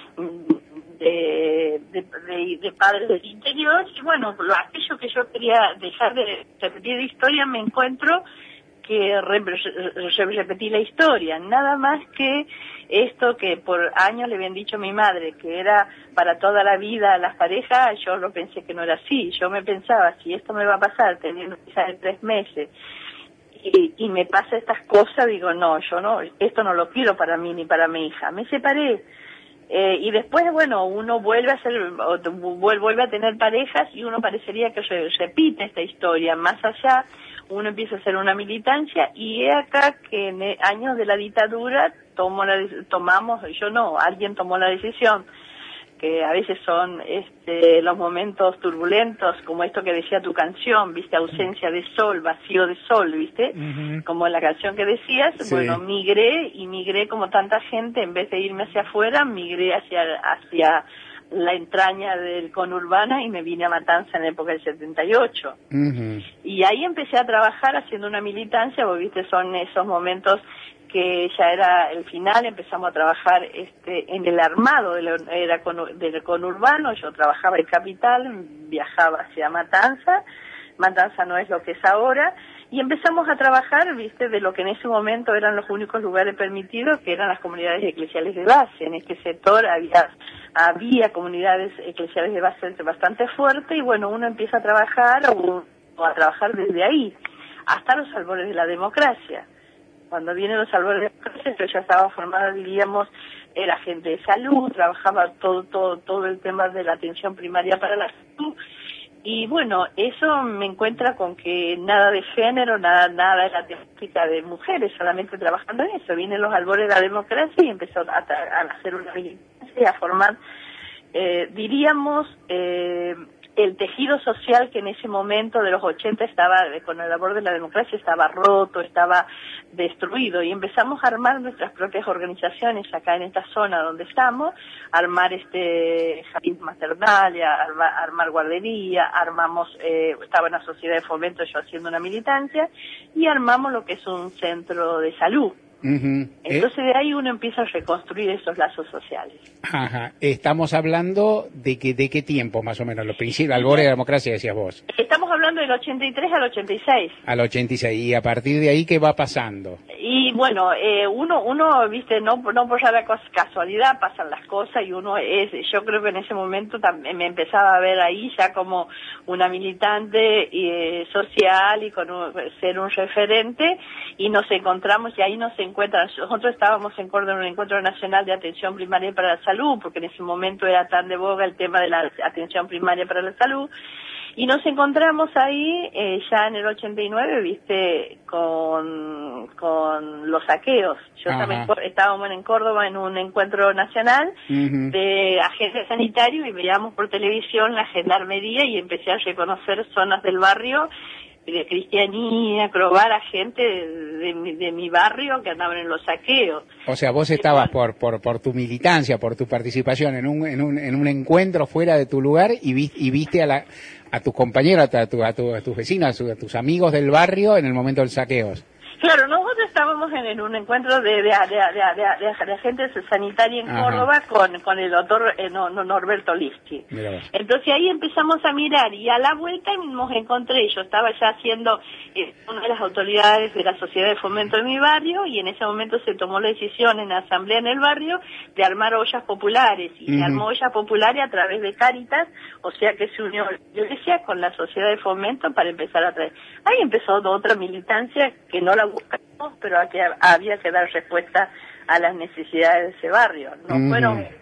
de, de, de, de padres del interior, y bueno, lo, aquello que yo quería dejar de repetir de historia, me encuentro que re, re, repetí la historia, nada más que esto que por años le habían dicho a mi madre, que era para toda la vida a las parejas, yo lo pensé que no era así, yo me pensaba, si esto me va a pasar teniendo quizás de tres meses, Y, y me pasa estas cosas, digo, no, yo no, esto no lo quiero para mí ni para mi hija. Me separé. Eh, y después, bueno, uno vuelve a hacer, vuelve a tener parejas y uno parecería que se repite esta historia. Más allá, uno empieza a hacer una militancia y es acá que en años de la dictadura tomo la, tomamos, yo no, alguien tomó la decisión, que a veces son este, los momentos turbulentos, como esto que decía tu canción, viste, ausencia de sol, vacío de sol, viste, uh-huh. Como la canción que decías, sí. Bueno, migré, y migré como tanta gente, en vez de irme hacia afuera, migré hacia, hacia la entraña del conurbana y me vine a Matanza en la época del setenta y ocho. Uh-huh. Y ahí empecé a trabajar haciendo una militancia, porque viste, son esos momentos que ya era el final, empezamos a trabajar este en el armado del, era con, del conurbano, yo trabajaba en Capital, viajaba hacia Matanza, Matanza no es lo que es ahora, y empezamos a trabajar, viste, de lo que en ese momento eran los únicos lugares permitidos, que eran las comunidades eclesiales de base. En este sector había, había comunidades eclesiales de base bastante fuertes, y bueno, uno empieza a trabajar, o, o a trabajar desde ahí, hasta los albores de la democracia. Cuando vienen los albores de la democracia, yo ya estaba formada, diríamos, era agente de salud, trabajaba todo, todo, todo el tema de la atención primaria para la salud. Y bueno, eso me encuentra con que nada de género, nada, nada de la temática de mujeres, solamente trabajando en eso. Vienen los albores de la democracia y empezó a, a hacer una militancia, a formar, eh, diríamos, eh, el tejido social que en ese momento de los ochenta estaba, con el albor de la democracia, estaba roto, estaba destruido, y empezamos a armar nuestras propias organizaciones acá en esta zona donde estamos, armar este jardín maternal, armar, armar guardería, armamos, eh, estaba en la sociedad de fomento yo haciendo una militancia, y armamos lo que es un centro de salud. Uh-huh. Entonces de ahí uno empieza a reconstruir esos lazos sociales. Ajá. Estamos hablando de que de qué tiempo más o menos, los principios, albores de la democracia decías vos. Estamos hablando del ochenta y tres al ochenta y seis. Al ochenta y seis, y a partir de ahí, ¿qué va pasando? Y bueno, eh, uno, uno, viste, no, no por la casualidad pasan las cosas, y uno es, yo creo que en ese momento también me empezaba a ver ahí ya como una militante eh, social y con un, ser un referente, y nos encontramos, y ahí nos encuentran, nosotros estábamos en Córdoba en un encuentro nacional de atención primaria para la salud, porque en ese momento era tan de boga el tema de la atención primaria para la salud, y nos encontramos ahí eh, ya en el ochenta y nueve, viste, con, con los saqueos. Yo Ajá. también estábamos en Córdoba en un encuentro nacional uh-huh. de agentes sanitarios, y veíamos por televisión la gendarmería, y empecé a reconocer zonas del barrio de Cristianía, probar a gente de, de, mi, de mi barrio que andaban en los saqueos. O sea, vos estabas por por por tu militancia, por tu participación en un en un en un encuentro fuera de tu lugar, y vi, y viste a la a tus compañeros, a, tu, a, tu, a tus vecinos, a tus amigos del barrio en el momento de los saqueos. Claro, nosotros estábamos en, en un encuentro de, de, de, de, de, de, de agentes sanitarios en Ajá. Córdoba con, con el doctor eh, no, no, Norberto Listi. Entonces ahí empezamos a mirar, y a la vuelta nos encontré, yo estaba ya siendo eh, una de las autoridades de la Sociedad de Fomento de mi barrio, y en ese momento se tomó la decisión en la asamblea en el barrio de armar ollas populares, y uh-huh. se armó ollas populares a través de Cáritas, o sea que se unió la iglesia con la Sociedad de Fomento para empezar a traer. Ahí empezó otra militancia que no la buscamos, pero que había que dar respuesta a las necesidades de ese barrio. No uh-huh. fueron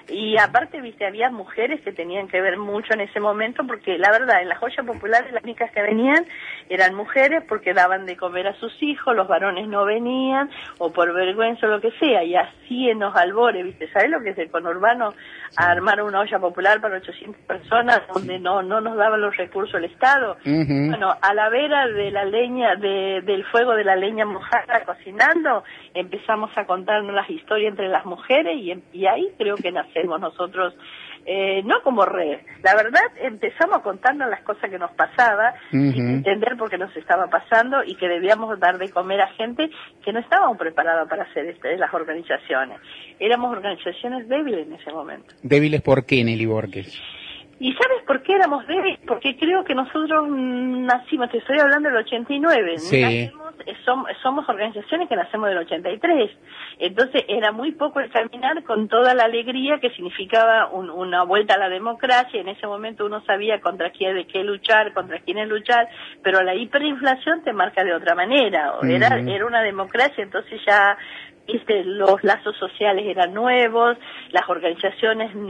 Y aparte, viste, había mujeres que tenían que ver mucho en ese momento, porque la verdad, en las ollas populares las únicas que venían eran mujeres porque daban de comer a sus hijos, los varones no venían, o por vergüenza o lo que sea, y así en los albores, viste, ¿sabes lo que es el conurbano? Armar una olla popular para ochocientas personas donde no no nos daban los recursos el Estado. Uh-huh. Bueno, a la vera de la leña, de, del fuego de la leña mojada cocinando, empezamos a contarnos las historias entre las mujeres y, y ahí creo que nacemos nosotros, eh, no como red. La verdad, empezamos a contarnos las cosas que nos pasaba, uh-huh. sin entender por qué nos estaba pasando y que debíamos dar de comer a gente que no estábamos preparados para hacer este, las organizaciones. Éramos organizaciones débiles en ese momento. ¿Débiles por qué, Nelly Borges? ¿Y sabes por qué éramos débiles? Porque creo que nosotros nacimos, te estoy hablando del ochenta y nueve, sí. nacimos, somos, somos organizaciones que nacemos del ochenta y tres, entonces era muy poco el caminar con toda la alegría que significaba un, una vuelta a la democracia. En ese momento uno sabía contra quién de qué luchar, contra quiénes luchar, pero la hiperinflación te marca de otra manera, era, uh-huh. era una democracia, entonces ya... Este, los lazos sociales eran nuevos, las organizaciones, eh,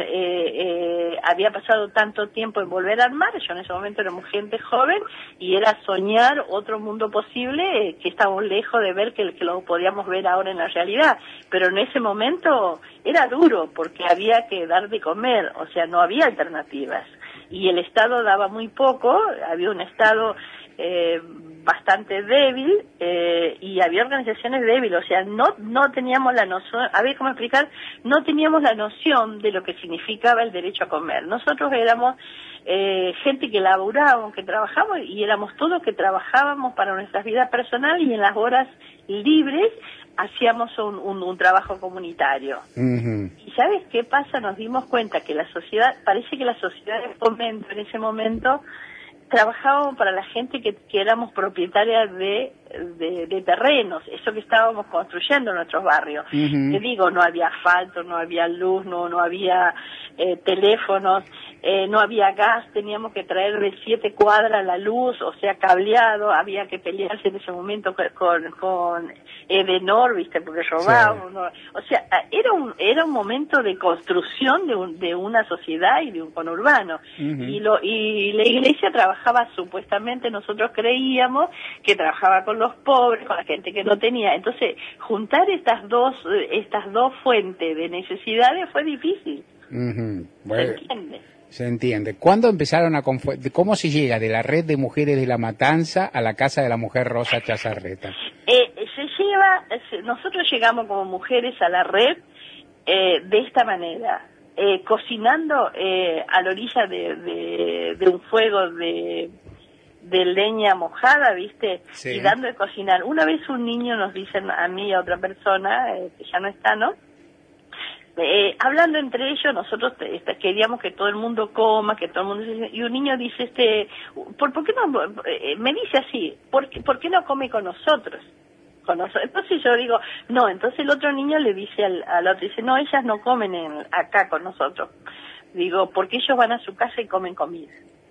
eh, había pasado tanto tiempo en volver a armar, yo en ese momento éramos gente joven y era soñar otro mundo posible eh, que estábamos lejos de ver que, que lo podíamos ver ahora en la realidad, pero en ese momento era duro porque había que dar de comer, o sea, no había alternativas y el Estado daba muy poco, había un Estado eh, bastante débil eh, y había organizaciones débiles, o sea, no no teníamos la noción, a ver cómo explicar, no teníamos la noción de lo que significaba el derecho a comer. Nosotros éramos eh, gente que laburábamos, que trabajábamos y éramos todos que trabajábamos para nuestras vidas personales y en las horas libres hacíamos un, un, un trabajo comunitario. Uh-huh. ¿Y sabes qué pasa? Nos dimos cuenta que la sociedad, parece que la sociedad de fomento en ese momento trabajábamos para la gente que, que éramos propietarias de, de, de terrenos, eso que estábamos construyendo en nuestros barrios. Uh-huh. Te digo, no había asfalto, no había luz, no, no había eh, teléfonos, eh, no había gas, teníamos que traer de siete cuadras la luz, o sea, cableado, había que pelearse en ese momento con, con Edenor, viste, porque robaban, sí. ¿no? O sea, era un, era un momento de construcción de, un, de una sociedad y de un conurbano. Uh-huh. Y, lo, y la iglesia trabajaba supuestamente, nosotros creíamos que trabajaba con los pobres, con la gente que no tenía. Entonces, juntar estas dos, estas dos fuentes de necesidades fue difícil. Uh-huh. Bueno. ¿Se entiende? Se entiende. ¿Cuándo empezaron a confu- cómo se llega de la red de mujeres de La Matanza a la casa de la mujer Rosa Chazarreta? Eh, se lleva, nosotros llegamos como mujeres a la red eh, de esta manera, eh, cocinando eh, a la orilla de, de, de un fuego de, de leña mojada, ¿viste? Sí. Y dando de cocinar. Una vez un niño nos dice a mí y a otra persona, eh, que ya no está, ¿no? Eh, hablando entre ellos, nosotros este, queríamos que todo el mundo coma, que todo el mundo... Y un niño dice, este, ¿por, por qué no? Eh, me dice así, ¿por qué, ¿por qué no come con nosotros? Con nosotros? Entonces yo digo, no, entonces el otro niño le dice al, al otro, dice, no, ellas no comen en, acá con nosotros. Digo, porque ellos van a su casa y comen comida.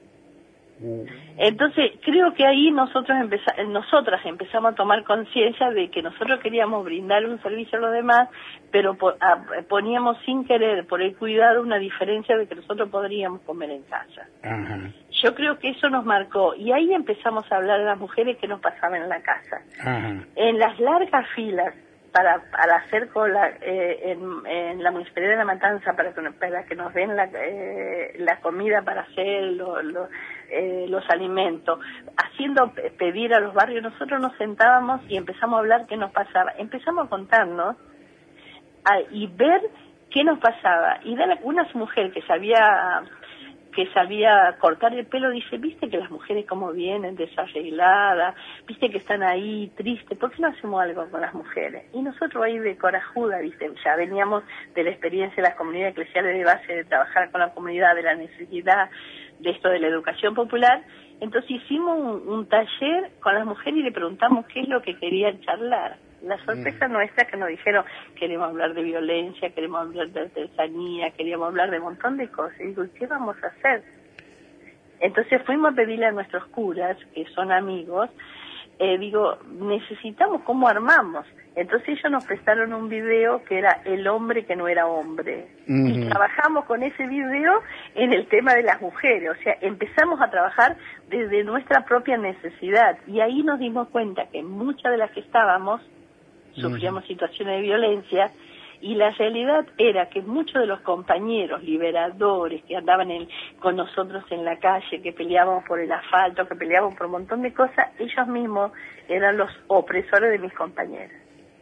Entonces creo que ahí nosotros empeza, nosotras empezamos a tomar conciencia de que nosotros queríamos brindar un servicio a los demás, pero po, a, poníamos sin querer por el cuidado una diferencia de que nosotros podríamos comer en casa. Ajá. Yo creo que eso nos marcó y ahí empezamos a hablar de las mujeres que nos pasaban en la casa. Ajá. En las largas filas para para hacer cola eh, en, en la Municipalidad de La Matanza para que, para que nos den la, eh, la comida para hacer lo, lo, eh, los alimentos, haciendo pedir a los barrios, nosotros nos sentábamos y empezamos a hablar qué nos pasaba, empezamos a contarnos a, y ver qué nos pasaba, y de una mujer que sabía que sabía cortar el pelo, dice, viste que las mujeres como vienen desarregladas, viste que están ahí tristes, ¿por qué no hacemos algo con las mujeres? Y nosotros ahí de corajuda, viste, ya veníamos de la experiencia de las comunidades eclesiales de base, de trabajar con la comunidad, de la necesidad de esto de la educación popular. Entonces hicimos un, un taller con las mujeres y le preguntamos qué es lo que querían charlar. La sorpresa mm. nuestra que nos dijeron, queremos hablar de violencia, queremos hablar de artesanía, queríamos hablar de un montón de cosas. Y digo, ¿qué vamos a hacer? Entonces fuimos a pedirle a nuestros curas, que son amigos, eh, digo, necesitamos, ¿cómo armamos? Entonces ellos nos prestaron un video que era El hombre que no era hombre. Uh-huh. Y trabajamos con ese video en el tema de las mujeres. O sea, empezamos a trabajar desde nuestra propia necesidad. Y ahí nos dimos cuenta que muchas de las que estábamos sufríamos uh-huh. situaciones de violencia. Y la realidad era que muchos de los compañeros liberadores que andaban en, con nosotros en la calle, que peleábamos por el asfalto, que peleábamos por un montón de cosas, ellos mismos eran los opresores de mis compañeros.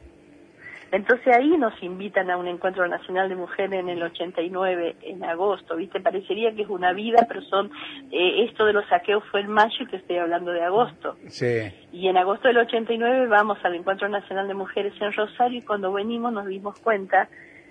Entonces ahí nos invitan a un encuentro nacional de mujeres en el ochenta y nueve, en agosto, ¿viste? Parecería que es una vida, pero son, eh, esto de los saqueos fue en mayo y te estoy hablando de agosto. Sí. Y en agosto del ochenta y nueve vamos al encuentro nacional de mujeres en Rosario y cuando venimos nos dimos cuenta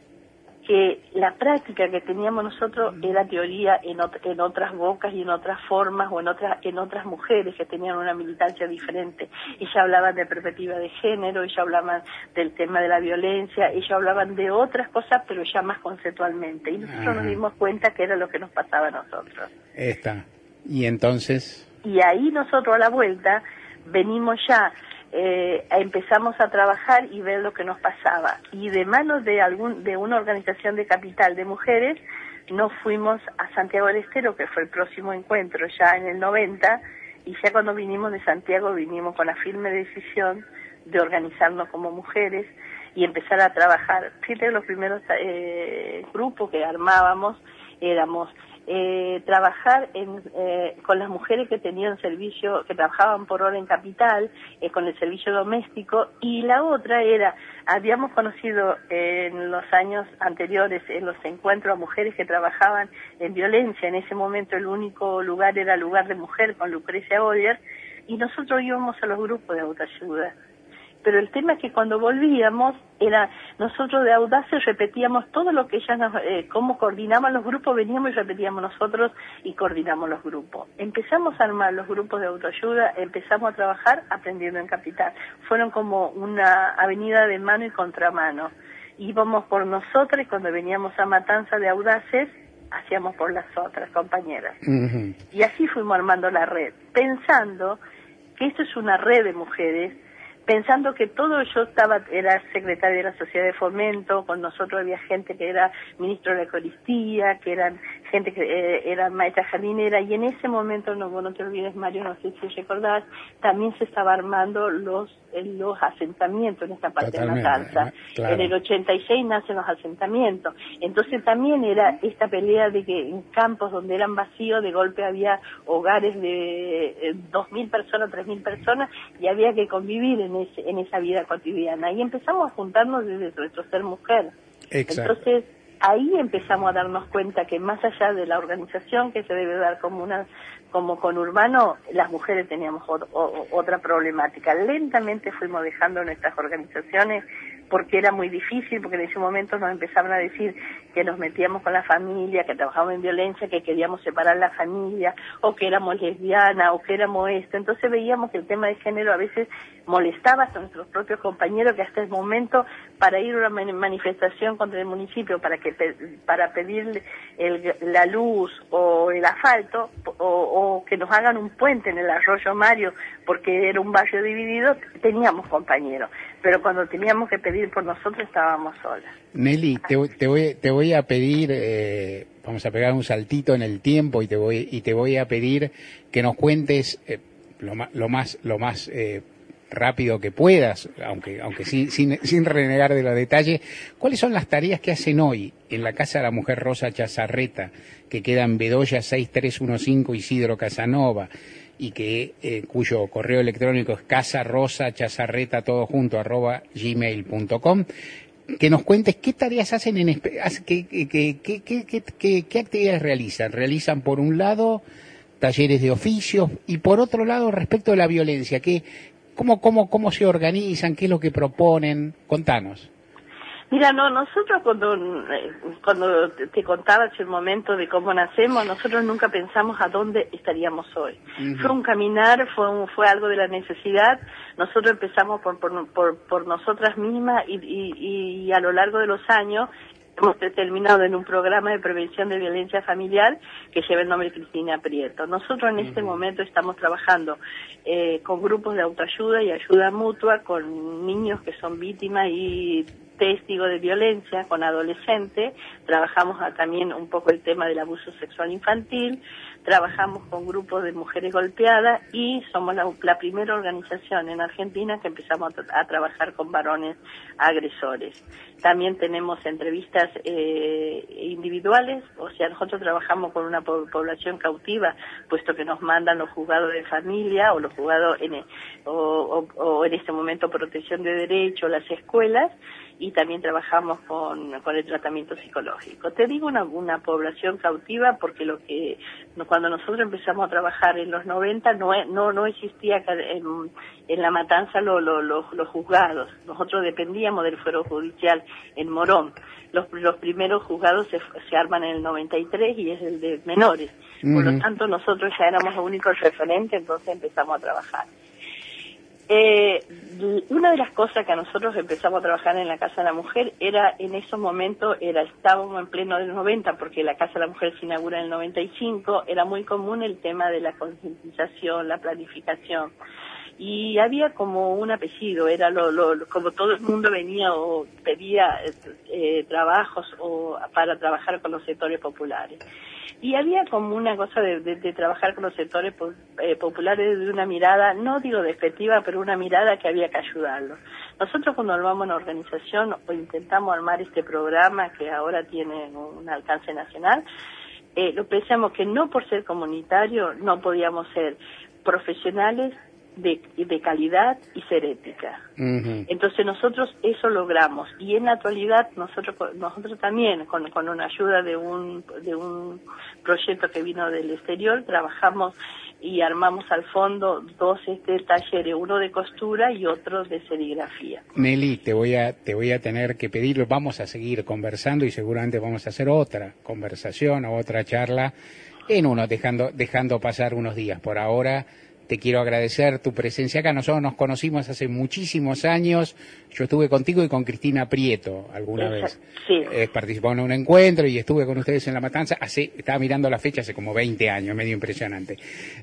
que la práctica que teníamos nosotros era teoría en, ot- en otras bocas y en otras formas o en otras en otras mujeres que tenían una militancia diferente. Ellas hablaban de perspectiva de género, ellas hablaban del tema de la violencia, ellas hablaban de otras cosas pero ya más conceptualmente. Y nosotros Ajá. nos dimos cuenta que era lo que nos pasaba a nosotros. Esta. Y entonces... Y ahí nosotros a la vuelta venimos ya... Eh, empezamos a trabajar y ver lo que nos pasaba y de manos de algún de una organización de capital de mujeres nos fuimos a Santiago del Estero, que fue el próximo encuentro ya en el noventa, y ya cuando vinimos de Santiago vinimos con la firme decisión de organizarnos como mujeres y empezar a trabajar. Fíjate, los primeros eh, grupos que armábamos éramos Eh, trabajar en, eh, con las mujeres que tenían servicio, que trabajaban por hora en capital, eh, con el servicio doméstico, y la otra era, habíamos conocido eh, en los años anteriores en los encuentros a mujeres que trabajaban en violencia. En ese momento el único lugar era Lugar de Mujer con Lucrecia Oyer, y nosotros íbamos a los grupos de autoayuda. Pero el tema es que cuando volvíamos, era nosotros de Audaces repetíamos todo lo que ellas nos, eh, cómo coordinaban los grupos, veníamos y repetíamos nosotros y coordinamos los grupos. Empezamos a armar los grupos de autoayuda, empezamos a trabajar aprendiendo en capital. Fueron como una avenida de mano y contramano. Íbamos por nosotras y cuando veníamos a Matanza de Audaces, hacíamos por las otras compañeras. Uh-huh. Y así fuimos armando la red, pensando que esto es una red de mujeres, pensando que todo, yo estaba, era secretaria de la Sociedad de Fomento, con nosotros había gente que era ministro de la Eucaristía, que eran gente que eh, era maestra jardinera, y en ese momento, no, no te olvides, Mario, no sé si recordás, también se estaba armando los los asentamientos en esta parte Totalmente, de Matanza. ¿eh? Claro. En el ochenta y seis nacen los asentamientos. Entonces también era esta pelea de que en campos donde eran vacíos, de golpe había hogares de eh, dos mil personas, tres mil personas, y había que convivir en ese, en esa vida cotidiana. Y empezamos a juntarnos desde nuestro ser mujer. Exacto. Entonces ahí empezamos a darnos cuenta que más allá de la organización que se debe dar como una como conurbano, las mujeres teníamos o, o, otra problemática. Lentamente fuimos dejando nuestras organizaciones porque era muy difícil, porque en ese momento nos empezaban a decir que nos metíamos con la familia, que trabajábamos en violencia, que queríamos separar la familia, o que éramos lesbianas, o que éramos esto. Entonces veíamos que el tema de género a veces molestaba a nuestros propios compañeros, que hasta el momento para ir a una manifestación contra el municipio para que para pedir el, la luz o el asfalto, o, o que nos hagan un puente en el arroyo Mario, porque era un barrio dividido, teníamos compañeros. Pero cuando teníamos que pedir por nosotros estábamos solas. Nelly, te, te, voy, te voy a pedir, eh, vamos a pegar un saltito en el tiempo y te voy y te voy a pedir que nos cuentes eh, lo, ma, lo más lo más eh, rápido que puedas, aunque aunque sin, sin sin renegar de los detalles, ¿cuáles son las tareas que hacen hoy en la Casa de la Mujer Rosa Chazarreta, que queda en Bedoya seis tres uno cinco Isidro Casanova? Y que eh, cuyo correo electrónico es casarosachazarreta todo junto arroba gmail punto com, que nos cuentes qué tareas hacen, en qué, qué, qué, qué, qué, qué, qué actividades realizan. Realizan por un lado talleres de oficios y por otro lado respecto de la violencia, ¿qué, cómo, cómo, cómo se organizan, qué es lo que proponen? Contanos. Mira, no, nosotros cuando cuando te contaba hace un momento de cómo nacemos, nosotros nunca pensamos a dónde estaríamos hoy. Uh-huh. Fue un caminar, fue un, fue algo de la necesidad. Nosotros empezamos por por por, por nosotras mismas y, y, y a lo largo de los años hemos terminado en un programa de prevención de violencia familiar que lleva el nombre de Cristina Prieto. Nosotros en este momento estamos trabajando eh, con grupos de autoayuda y ayuda mutua con niños que son víctimas y testigos de violencia, con adolescentes. Trabajamos a, también un poco el tema del abuso sexual infantil. Trabajamos con grupos de mujeres golpeadas y somos la, la primera organización en Argentina que empezamos a, a trabajar con varones agresores. También tenemos entrevistas eh, individuales, o sea, nosotros trabajamos con una po población cautiva, puesto que nos mandan los juzgados de familia o los juzgados en, o, o, o en este momento protección de derecho, las escuelas, y también trabajamos con, con el tratamiento psicológico. Te digo una, una población cautiva porque lo que cuando nosotros empezamos a trabajar en los noventa no no, no existía en, en La Matanza lo, lo, lo, los juzgados. Nosotros dependíamos del fuero judicial en Morón. Los, los primeros juzgados se, se arman en el noventa y tres y es el de menores. Uh-huh. Por lo tanto, nosotros ya éramos los únicos referentes, entonces empezamos a trabajar. Eh, una de las cosas que a nosotros empezamos a trabajar en la Casa de la Mujer era, en esos momentos, era estábamos en pleno del noventa, porque la Casa de la Mujer se inaugura en el noventa y cinco, era muy común el tema de la concientización, la planificación. Y había como un apellido, era lo, lo, como todo el mundo venía o pedía eh, trabajos o para trabajar con los sectores populares. Y había como una cosa de, de, de trabajar con los sectores po, eh, populares de una mirada, no digo despectiva, pero una mirada que había que ayudarlos. Nosotros cuando armamos una organización o intentamos armar este programa que ahora tiene un alcance nacional, eh, lo pensamos que no por ser comunitario no podíamos ser profesionales de, de calidad y ser ética. Uh-huh. Entonces nosotros eso logramos y en la actualidad nosotros nosotros también con, con una ayuda de un de un proyecto que vino del exterior trabajamos y armamos al fondo dos este talleres, uno de costura y otro de serigrafía. Nelly, te voy a te voy a tener que pedir, vamos a seguir conversando y seguramente vamos a hacer otra conversación o otra charla en uno dejando dejando pasar unos días. Por ahora te quiero agradecer tu presencia acá. Nosotros nos conocimos hace muchísimos años. Yo estuve contigo y con Cristina Prieto alguna Esa, vez. Sí. Eh, participó en un encuentro y estuve con ustedes en La Matanza. Hace, estaba mirando la fecha hace como veinte años, medio impresionante.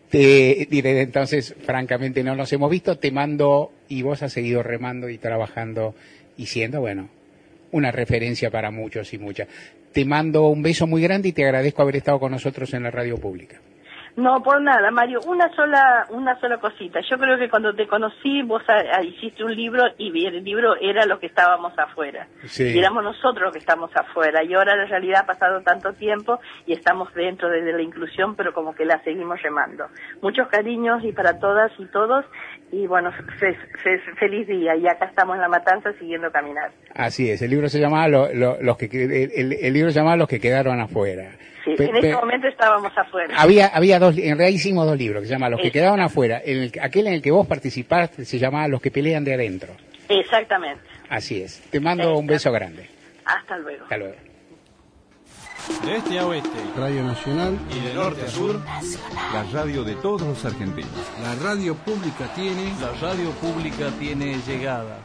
Te, y desde entonces, francamente, no nos hemos visto. Te mando, y vos has seguido remando y trabajando y siendo, bueno, una referencia para muchos y muchas. Te mando un beso muy grande y te agradezco haber estado con nosotros en la radio pública. No, por nada, Mario, una sola una sola cosita. Yo creo que cuando te conocí vos a, a, hiciste un libro y el libro era lo que estábamos afuera. Sí. Y éramos nosotros los que estamos afuera. Y ahora en realidad ha pasado tanto tiempo y estamos dentro de, de la inclusión, pero como que la seguimos remando. Muchos cariños y para todas y todos. Y bueno, fe, fe, feliz día. Y acá estamos en La Matanza siguiendo caminar. Así es, el libro se llamaba lo, lo, los que el, el, el libro se llamaba Los que quedaron afuera. Sí, pe, en ese pe, momento estábamos afuera. Había había dos, en realidad hicimos dos libros que se llaman Los que quedaron afuera. El, aquel en el que vos participaste se llamaba Los que pelean de adentro. Exactamente. Así es. Te mando Exacto. un beso grande. Hasta luego. Hasta luego. De este a oeste, Radio Nacional y de norte a sur, la radio de todos los argentinos. La radio pública tiene, la radio pública tiene llegada.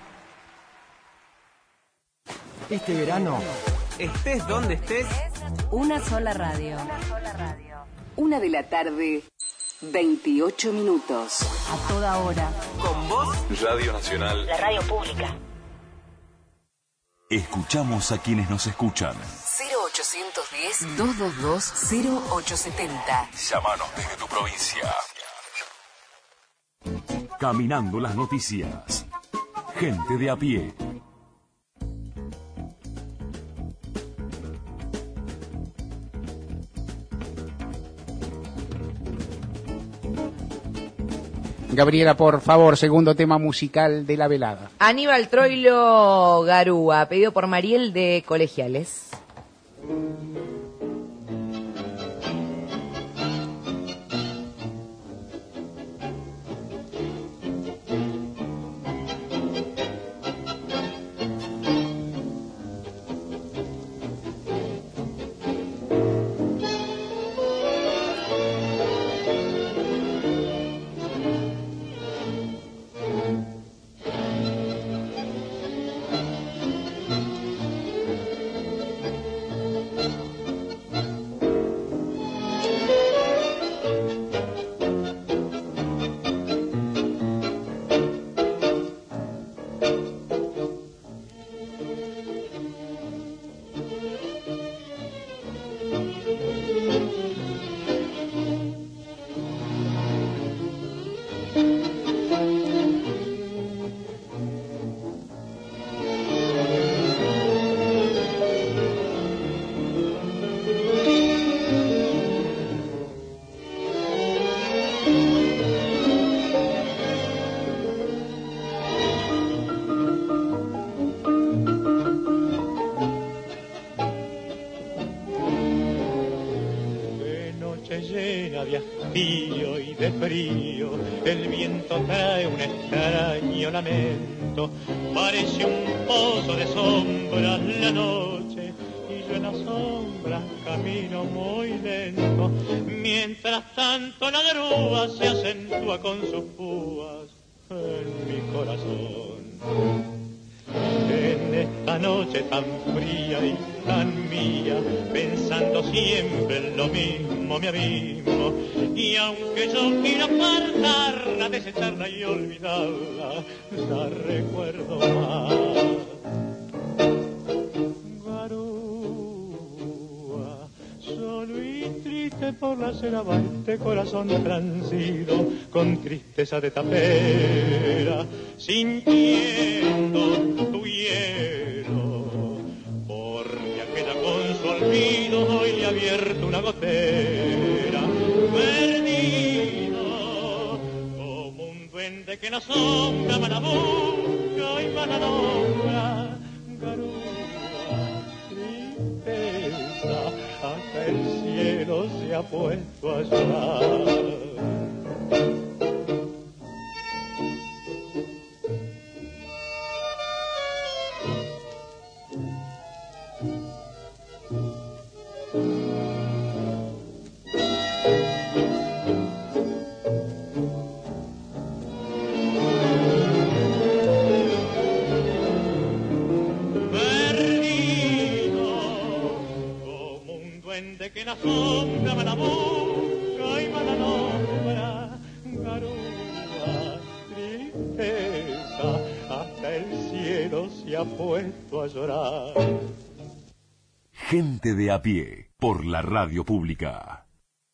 Este verano, estés donde estés, una sola radio. Una de la tarde, veintiocho minutos. A toda hora. Con vos, Radio Nacional. La radio pública. Escuchamos a quienes nos escuchan. cero ochocientos diez, doscientos veintidós, cero ochocientos setenta. Llámanos desde tu provincia. Caminando las noticias. Gente de a pie. Gabriela, por favor, segundo tema musical de la velada. Aníbal Troilo Garúa, pedido por Mariel de Colegiales. se llena de hastío y de frío, el viento trae un extraño lamento, parece un pozo de sombras la noche, y yo en las sombras camino muy lento, mientras tanto la grúa se acentúa con sus púas en mi corazón. En esta noche tan fría y tan mía, pensando siempre en lo mismo me abismo, y aunque yo quiera apartarla, desecharla y olvidarla, la recuerdo más. Garúa, solo y triste por la acera va este corazón transido, con tristeza de tapera, sintiendo tu hielo, porque aquella con su olvido hoy le ha abierto una gotera, perdido como un duende que en la sombra va la boca y va la nombra. Garúa, tristeza, hasta el cielo se ha puesto a llorar. Que la sombra va la boca y va la nombra. Garúa, tristeza, hasta el cielo se ha puesto a llorar. Gente de a pie, por la radio pública.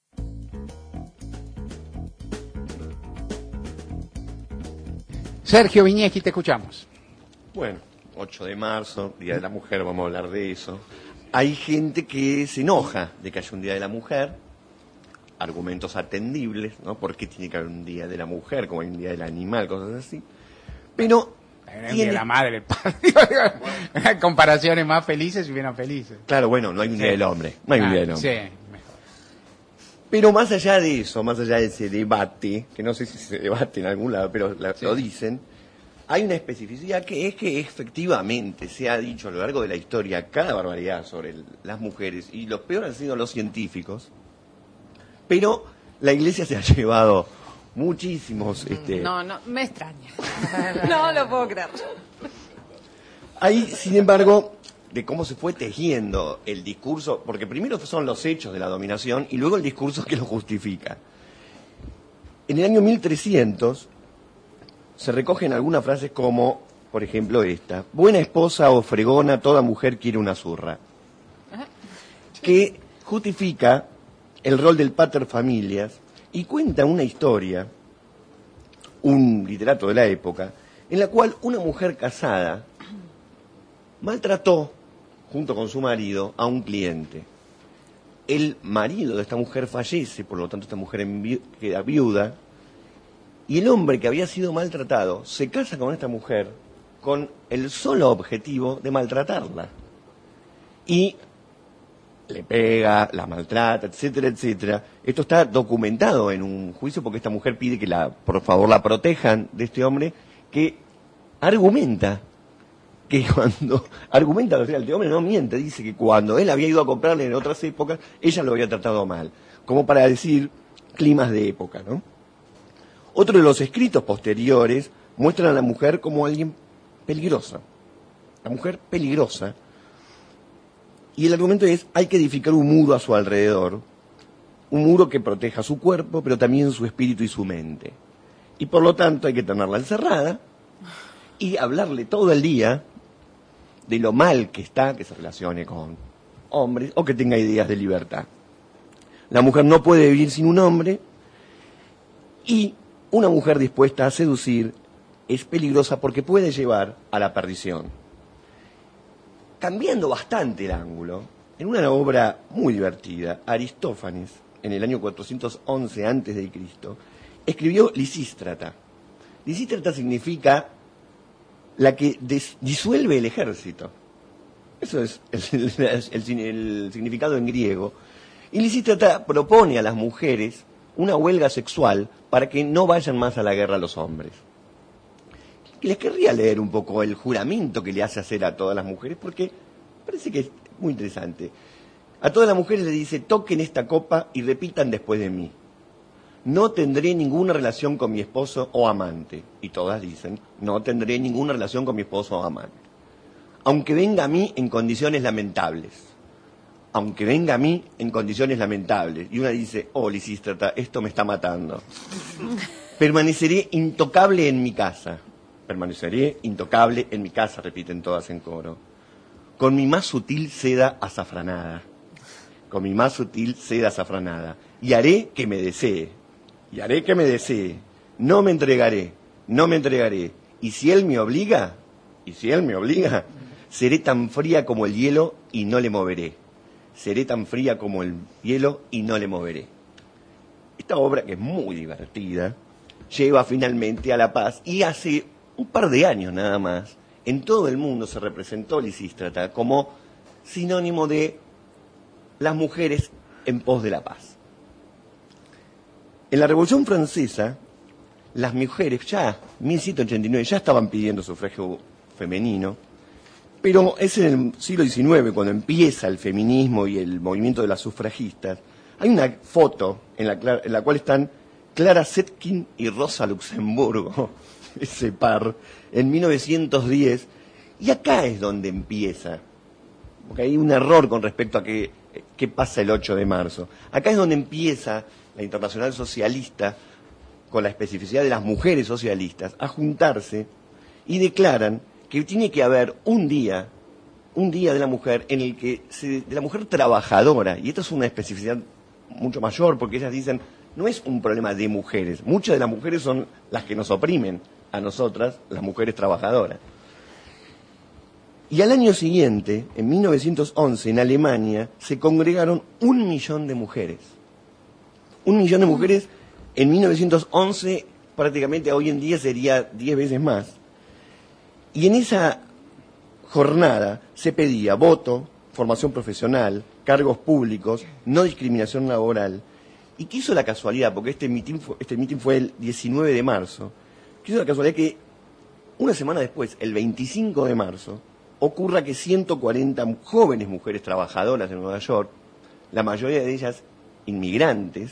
Sergio Viñeschi, te escuchamos. Bueno, ocho de marzo, Día de la Mujer, vamos a hablar de eso. Hay gente que se enoja de que haya un Día de la Mujer, argumentos atendibles, ¿no? ¿Por qué tiene que haber un Día de la Mujer, como hay un Día del Animal, cosas así? Pero hay un Día de la Madre, el padre. Comparaciones más felices y menos felices. Claro, bueno, no hay un Día Sí. del Hombre, no hay un Ah, Día del Hombre. Sí, mejor. Pero más allá de eso, más allá de ese debate, que no sé si se debate en algún lado, pero la- Sí. lo dicen, hay una especificidad que es que efectivamente se ha dicho a lo largo de la historia cada barbaridad sobre el- las mujeres, y lo peor han sido los científicos, pero la Iglesia se ha llevado muchísimos... Este, No, no, me extraña. No lo puedo creer. Hay, sin embargo, de cómo se fue tejiendo el discurso, porque primero son los hechos de la dominación y luego el discurso que lo justifica. En el año mil trescientos se recogen algunas frases como, por ejemplo, esta: buena esposa o fregona, toda mujer quiere una zurra, que justifica el rol del pater familias y cuenta una historia, un literato de la época, en la cual una mujer casada maltrató, junto con su marido, a un cliente. El marido de esta mujer fallece, por lo tanto esta mujer envi- queda viuda, y el hombre que había sido maltratado se casa con esta mujer con el solo objetivo de maltratarla. Y le pega, la maltrata, etcétera, etcétera. Esto está documentado en un juicio porque esta mujer pide que la, por favor la protejan de este hombre, que argumenta que cuando argumenta, o sea, el hombre no miente, dice que cuando él había ido a comprarle en otras épocas, ella lo había tratado mal, como para decir climas de época, ¿no? Otro de los escritos posteriores muestran a la mujer como alguien peligrosa, la mujer peligrosa, y el argumento es: hay que edificar un muro a su alrededor, un muro que proteja su cuerpo, pero también su espíritu y su mente, y por lo tanto hay que tenerla encerrada y hablarle todo el día de lo mal que está, que se relacione con hombres o que tenga ideas de libertad. La mujer no puede vivir sin un hombre, y una mujer dispuesta a seducir es peligrosa porque puede llevar a la perdición. Cambiando bastante el ángulo, en una obra muy divertida, Aristófanes, en el año cuatrocientos once antes de Cristo, escribió Lisístrata. Lisístrata significa la que des- disuelve el ejército. Eso es el, el- el- el significado en griego, Y Lisístrata propone a las mujeres una huelga sexual para que no vayan más a la guerra los hombres. Y les querría leer un poco el juramento que le hace hacer a todas las mujeres, porque parece que es muy interesante. A todas las mujeres le dice: toquen esta copa y repitan después de mí: no tendré ninguna relación con mi esposo o amante. Y todas dicen: no tendré ninguna relación con mi esposo o amante. Aunque venga a mí en condiciones lamentables. Aunque venga a mí en condiciones lamentables. Y una dice: oh, Lisístrata, esto me está matando. Permaneceré intocable en mi casa. Permaneceré intocable en mi casa, repiten todas en coro. Con mi más sutil seda azafranada. Con mi más sutil seda azafranada. Y haré que me desee. Y haré que me desee. No me entregaré. No me entregaré. Y si él me obliga, y si él me obliga, seré tan fría como el hielo y no le moveré. Seré tan fría como el hielo y no le moveré. Esta obra, que es muy divertida, lleva finalmente a la paz, y hace un par de años nada más, en todo el mundo se representó Lisístrata como sinónimo de las mujeres en pos de la paz. En la Revolución Francesa, las mujeres ya, en mil setecientos ochenta y nueve, ya estaban pidiendo sufragio femenino, pero es en el siglo diecinueve cuando empieza el feminismo y el movimiento de las sufragistas. Hay una foto en la, en la cual están Clara Zetkin y Rosa Luxemburgo, ese par, en mil novecientos diez, y acá es donde empieza, porque hay un error con respecto a qué, qué pasa el ocho de marzo. Acá es donde empieza la Internacional Socialista, con la especificidad de las mujeres socialistas, a juntarse y declaran que tiene que haber un día, un día de la mujer en el que se, de la mujer trabajadora, y esto es una especificidad mucho mayor, porque ellas dicen: no es un problema de mujeres, muchas de las mujeres son las que nos oprimen a nosotras, las mujeres trabajadoras. Y al año siguiente, en mil novecientos once, en Alemania, se congregaron un millón de mujeres. Un millón de mujeres en mil novecientos once, prácticamente hoy en día sería diez veces más. Y en esa jornada se pedía voto, formación profesional, cargos públicos, no discriminación laboral. ¿Y qué hizo la casualidad? Porque este mitin fue, este mitin fue el diecinueve de marzo. ¿Qué hizo la casualidad? Que una semana después, el veinticinco de marzo, ocurra que ciento cuarenta jóvenes mujeres trabajadoras de Nueva York, la mayoría de ellas inmigrantes,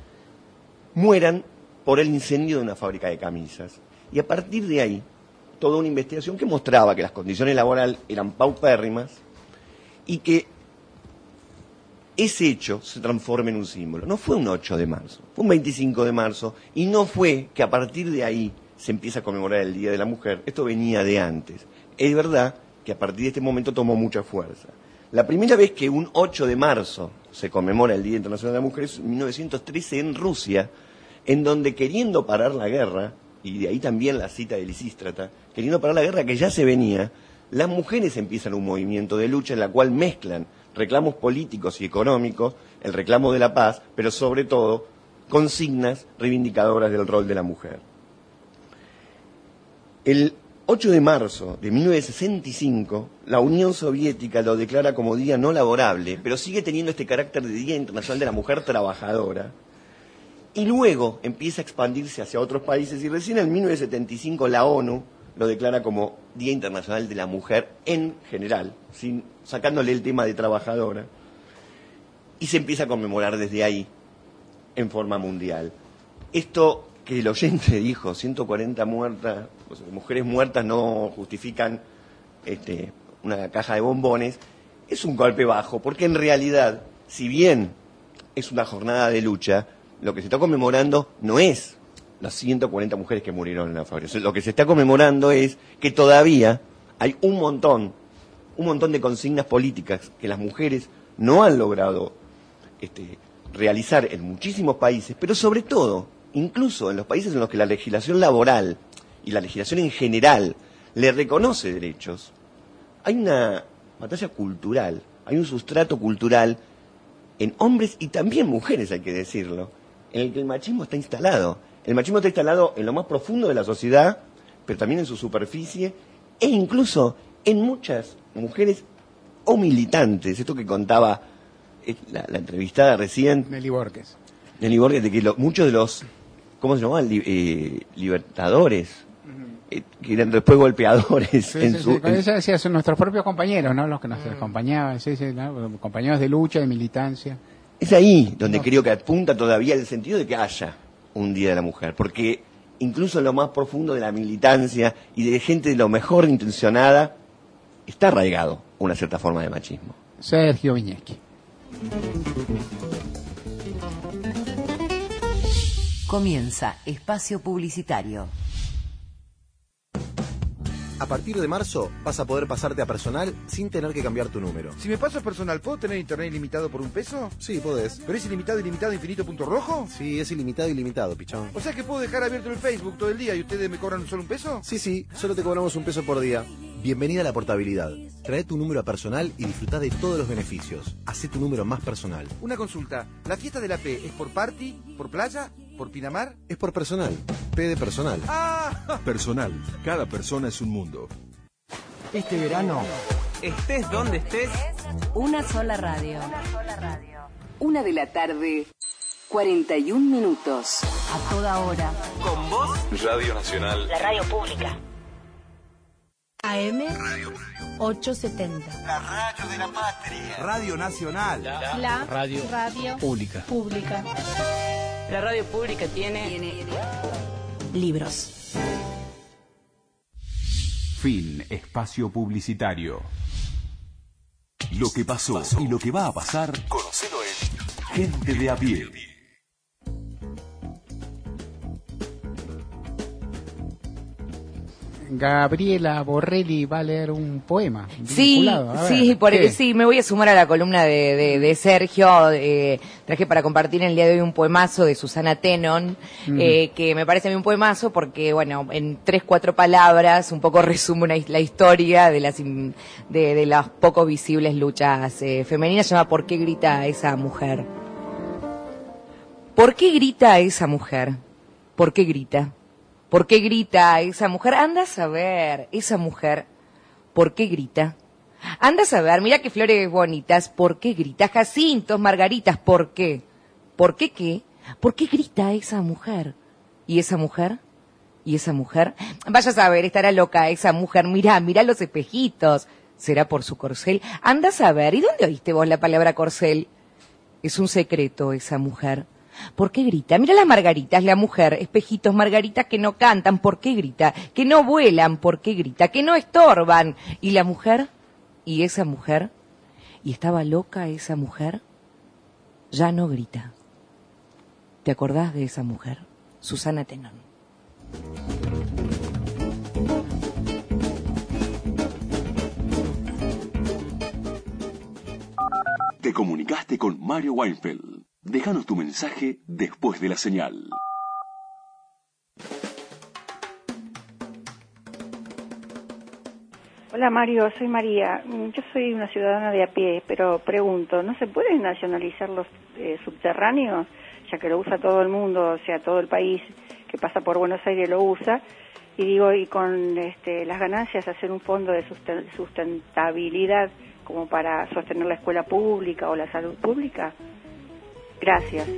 mueran por el incendio de una fábrica de camisas. Y a partir de ahí, toda una investigación que mostraba que las condiciones laborales eran paupérrimas y que ese hecho se transforma en un símbolo. No fue un ocho de marzo, fue un veinticinco de marzo, y no fue que a partir de ahí se empieza a conmemorar el Día de la Mujer. Esto venía de antes. Es verdad que a partir de este momento tomó mucha fuerza. La primera vez que un ocho de marzo se conmemora el Día Internacional de la Mujer es en mil novecientos trece en Rusia, en donde, queriendo parar la guerra, y de ahí también la cita de Lisístrata, queriendo parar la guerra que ya se venía, las mujeres empiezan un movimiento de lucha en la cual mezclan reclamos políticos y económicos, el reclamo de la paz, pero sobre todo consignas reivindicadoras del rol de la mujer. El ocho de marzo de mil novecientos sesenta y cinco, la Unión Soviética lo declara como día no laborable, pero sigue teniendo este carácter de Día Internacional de la Mujer Trabajadora, y luego empieza a expandirse hacia otros países, y recién en mil novecientos setenta y cinco la ONU lo declara como Día Internacional de la Mujer en general, sin, sacándole el tema de trabajadora, y se empieza a conmemorar desde ahí, en forma mundial. Esto que el oyente dijo, ciento cuarenta muertas, o sea, mujeres muertas no justifican este, una caja de bombones, es un golpe bajo, porque en realidad, si bien es una jornada de lucha, lo que se está conmemorando no es las ciento cuarenta mujeres que murieron en la fábrica. Lo que se está conmemorando es que todavía hay un montón, un montón de consignas políticas que las mujeres no han logrado este, realizar en muchísimos países, pero sobre todo, incluso en los países en los que la legislación laboral y la legislación en general le reconoce derechos, hay una batalla cultural, hay un sustrato cultural en hombres y también mujeres, hay que decirlo, en el que el machismo está instalado. El machismo está instalado en lo más profundo de la sociedad, pero también en su superficie, e incluso en muchas mujeres o militantes, esto que contaba la, la entrevistada recién. Nelly Borges. Nelly Borges, de que lo, muchos de los, ¿cómo se llamaban? Li, eh, libertadores, uh-huh. eh, que eran después golpeadores. Sí, en sí, su, sí. En... Eso decía, son nuestros propios compañeros, ¿no? Los que nos uh-huh. acompañaban, sí, sí, ¿no? Compañeros de lucha, de militancia. Es ahí donde no. creo que apunta todavía el sentido de que haya un Día de la Mujer, porque incluso en lo más profundo de la militancia y de gente de lo mejor intencionada, está arraigado una cierta forma de machismo. Sergio Viñeschi. Comienza Espacio Publicitario. A partir de marzo vas a poder pasarte a Personal sin tener que cambiar tu número. Si me paso a Personal, ¿puedo tener internet ilimitado por un peso? Sí, podés. ¿Pero es ilimitado, ilimitado, infinito, punto rojo? Sí, es ilimitado, ilimitado, pichón. O sea que puedo dejar abierto el Facebook todo el día y ustedes me cobran solo un peso? Sí, sí, solo te cobramos un peso por día. Bienvenida a la portabilidad. Trae tu número a Personal y disfruta de todos los beneficios. Hacé tu número más personal. Una consulta. ¿La fiesta de la P es por party, por playa, por Pinamar? Es por Personal. P de Personal. ¡Ah! Personal. Cada persona es un mundo. Este verano, estés donde estés, una sola radio. Una sola radio. Una de la tarde, cuarenta y un minutos. A toda hora. Con vos, Radio Nacional. La radio pública. A M ochocientos setenta. La radio de la patria. Radio Nacional. La, la radio, radio pública. pública. La radio pública tiene, tiene libros. Fin. Espacio publicitario. Lo que pasó, pasó y lo que va a pasar, conocelo en Gente de a Pie. Gabriela Borrelli va a leer un poema. Sí, sí, por, sí, me voy a sumar a la columna de, de, de Sergio. Eh, traje para compartir en el día de hoy un poemazo de Susana Tenon, mm. eh, que me parece a mí un poemazo porque, bueno, en tres, cuatro palabras, un poco resume una, la historia de las, de, de las poco visibles luchas eh, femeninas. Se llama ¿Por qué grita esa mujer? ¿Por qué grita esa mujer? ¿Por qué grita? ¿Por qué grita esa mujer? Anda a saber, esa mujer, ¿por qué grita? Anda a saber, mira qué flores bonitas, ¿por qué grita? Jacintos, margaritas, ¿por qué? ¿Por qué qué? ¿Por qué grita esa mujer? ¿Y esa mujer? ¿Y esa mujer? Vaya a saber, estará loca esa mujer, mirá, mirá los espejitos. ¿Será por su corcel? Anda a saber, ¿y dónde oíste vos la palabra corcel? Es un secreto esa mujer. ¿Por qué grita? Mira las margaritas, la mujer, espejitos, margaritas que no cantan, ¿por qué grita? Que no vuelan, ¿por qué grita? Que no estorban. ¿Y la mujer? ¿Y esa mujer? ¿Y estaba loca esa mujer? Ya no grita. ¿Te acordás de esa mujer? Susana Tenon. Te comunicaste con Mario Weinfeld. Déjanos tu mensaje después de la señal. Hola Mario, soy María. Yo soy una ciudadana de a pie, pero pregunto, ¿no se pueden nacionalizar los eh, subterráneos? Ya que lo usa todo el mundo, o sea, todo el país que pasa por Buenos Aires lo usa. Y digo, y con este, las ganancias hacer un fondo de sustentabilidad como para sostener la escuela pública o la salud pública. Gracias.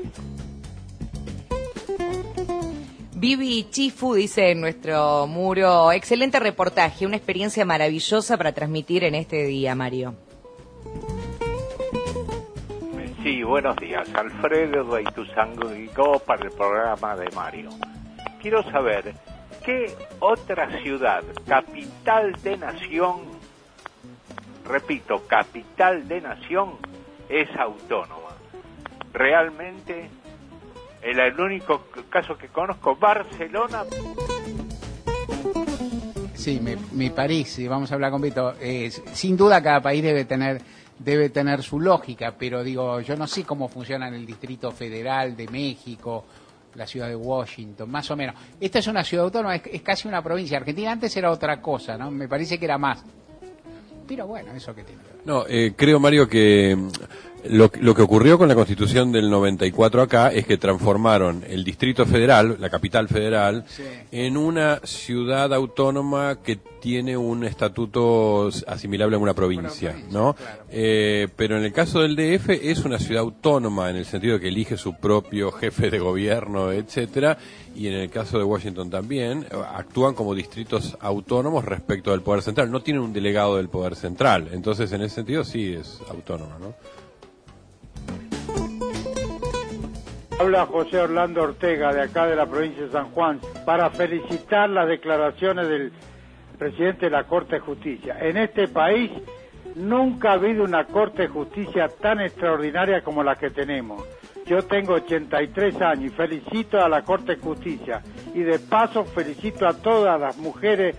Vivi Chifu dice en nuestro muro, excelente reportaje, una experiencia maravillosa para transmitir en este día, Mario. Sí, buenos días. Alfredo de Ituzaingó para el programa de Mario. Quiero saber, ¿qué otra ciudad, capital de nación, repito, capital de nación, es autónoma? Realmente, el, el único caso que conozco, Barcelona. Sí, me, me parece, vamos a hablar con Beto, eh, sin duda cada país debe tener debe tener su lógica, pero digo, yo no sé cómo funciona en el Distrito Federal de México, la ciudad de Washington, más o menos. Esta es una ciudad autónoma, es, es casi una provincia. Argentina antes era otra cosa, ¿no? Me parece que era más. Pero bueno, eso que tiene. No, eh, creo, Mario, que lo, lo que ocurrió con la Constitución del noventa y cuatro acá es que transformaron el Distrito Federal, la capital federal, sí, en una ciudad autónoma que tiene un estatuto asimilable a una provincia, una provincia, ¿no? Claro. Eh, pero en el caso del D F es una ciudad autónoma en el sentido de que elige su propio jefe de gobierno, etcétera, y en el caso de Washington también actúan como distritos autónomos respecto del poder central, no tienen un delegado del poder central, entonces en ese sentido sí es autónoma, ¿no? Habla José Orlando Ortega, de acá de la provincia de San Juan, para felicitar las declaraciones del presidente de la Corte de Justicia. En este país nunca ha habido una Corte de Justicia tan extraordinaria como la que tenemos. Yo tengo ochenta y tres años y felicito a la Corte de Justicia. Y de paso felicito a todas las mujeres.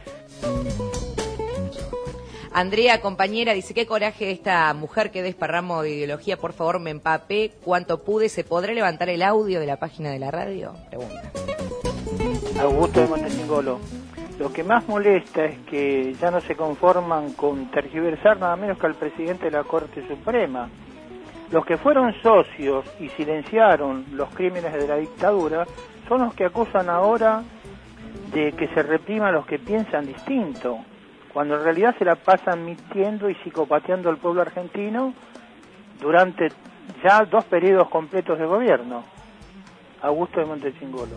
Andrea, compañera, dice, qué coraje esta mujer que desparramo de ideología, por favor me empapé cuanto pude. ¿Se podrá levantar el audio de la página de la radio? Pregunta. Augusto de Montecingolo. Lo que más molesta es que ya no se conforman con tergiversar nada menos que al presidente de la Corte Suprema. Los que fueron socios y silenciaron los crímenes de la dictadura son los que acusan ahora de que se reprima a los que piensan distinto, cuando en realidad se la pasan mintiendo y psicopateando al pueblo argentino durante ya dos periodos completos de gobierno. Augusto de Montecingolo.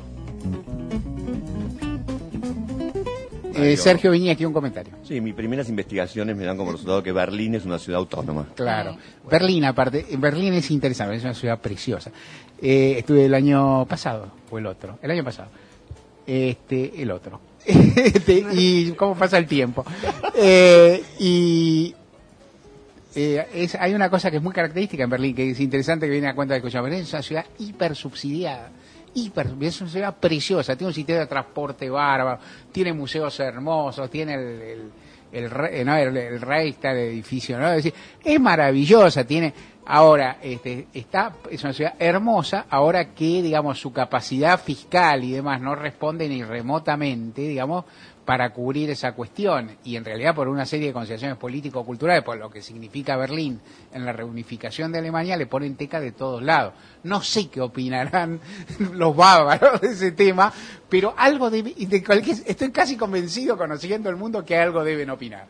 Eh, Sergio Viña, aquí un comentario. Sí, mis primeras investigaciones me dan como resultado que Berlín es una ciudad autónoma. Claro. Berlín, aparte, Berlín es interesante, es una ciudad preciosa. Eh, estuve el año pasado, o el otro, el año pasado. Este, el otro. Este, y cómo pasa el tiempo. Eh, y eh, es, hay una cosa que es muy característica en Berlín, que es interesante, que viene a cuenta de que Berlín es una ciudad hiper subsidiada. Hiper, es una ciudad preciosa, tiene un sistema de transporte bárbaro, tiene museos hermosos, tiene el, el, el, el, no, el, el Reichstag, el edificio, ¿no? Es decir, es maravillosa, tiene, ahora, este, está, es una ciudad hermosa, ahora que, digamos, su capacidad fiscal y demás no responde ni remotamente, digamos, para cubrir esa cuestión, y en realidad por una serie de consideraciones político-culturales, por lo que significa Berlín en la reunificación de Alemania, le ponen teca de todos lados. No sé qué opinarán los bárbaros de ese tema, pero algo debe, de cualquier, estoy casi convencido, conociendo el mundo, que algo deben opinar.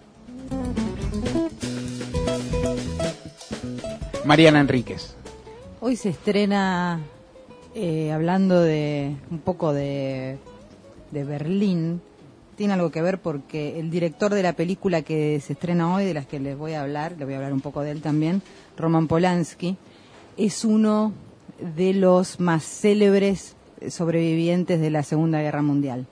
Mariana Enríquez. Hoy se estrena, eh, hablando de un poco de, de Berlín, tiene algo que ver porque el director de la película que se estrena hoy, de las que les voy a hablar, les voy a hablar un poco de él también, Roman Polanski, es uno de los más célebres sobrevivientes de la Segunda Guerra Mundial.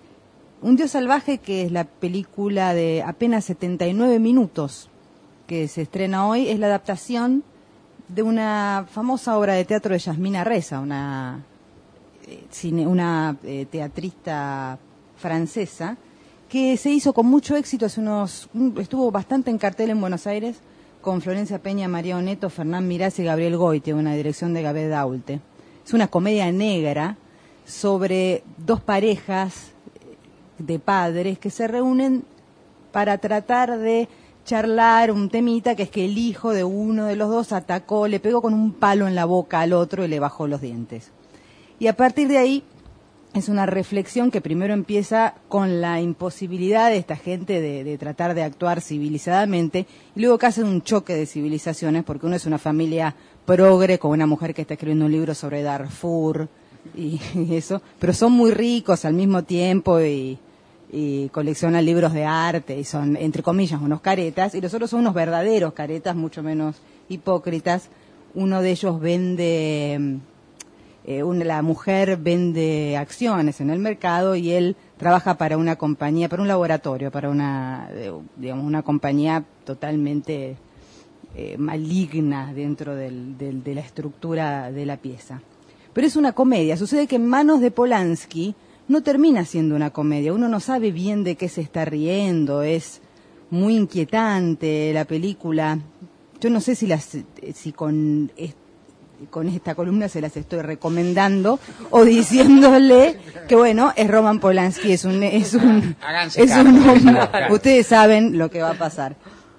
Un Dios salvaje, que es la película de apenas setenta y nueve minutos que se estrena hoy, es la adaptación de una famosa obra de teatro de Yasmina Reza, una, eh, cine, una eh, teatrista francesa, que se hizo con mucho éxito hace unos, estuvo bastante en cartel en Buenos Aires, con Florencia Peña, María Oneto, Fernán Mirás y Gabriel Goite, una dirección de Gabriel Daulte. Es una comedia negra sobre dos parejas de padres que se reúnen para tratar de charlar un temita, que es que el hijo de uno de los dos atacó, le pegó con un palo en la boca al otro y le bajó los dientes. Y a partir de ahí es una reflexión que primero empieza con la imposibilidad de esta gente de, de tratar de actuar civilizadamente, y luego que hace un choque de civilizaciones, porque uno es una familia progre con una mujer que está escribiendo un libro sobre Darfur y, y eso, pero son muy ricos al mismo tiempo y, y coleccionan libros de arte y son, entre comillas, unos caretas, y los otros son unos verdaderos caretas, mucho menos hipócritas. Uno de ellos vende... Eh, una, la mujer vende acciones en el mercado y él trabaja para una compañía, para un laboratorio, para una, eh, digamos, una compañía totalmente eh, maligna dentro del, del, de la estructura de la pieza. Pero es una comedia. Sucede que en manos de Polanski no termina siendo una comedia. Uno no sabe bien de qué se está riendo. Es muy inquietante la película. Yo no sé si, las, si con... con esta columna se las estoy recomendando o diciéndole que bueno, es Roman Polanski, es un es un es un hombre, ustedes saben lo que va a pasar.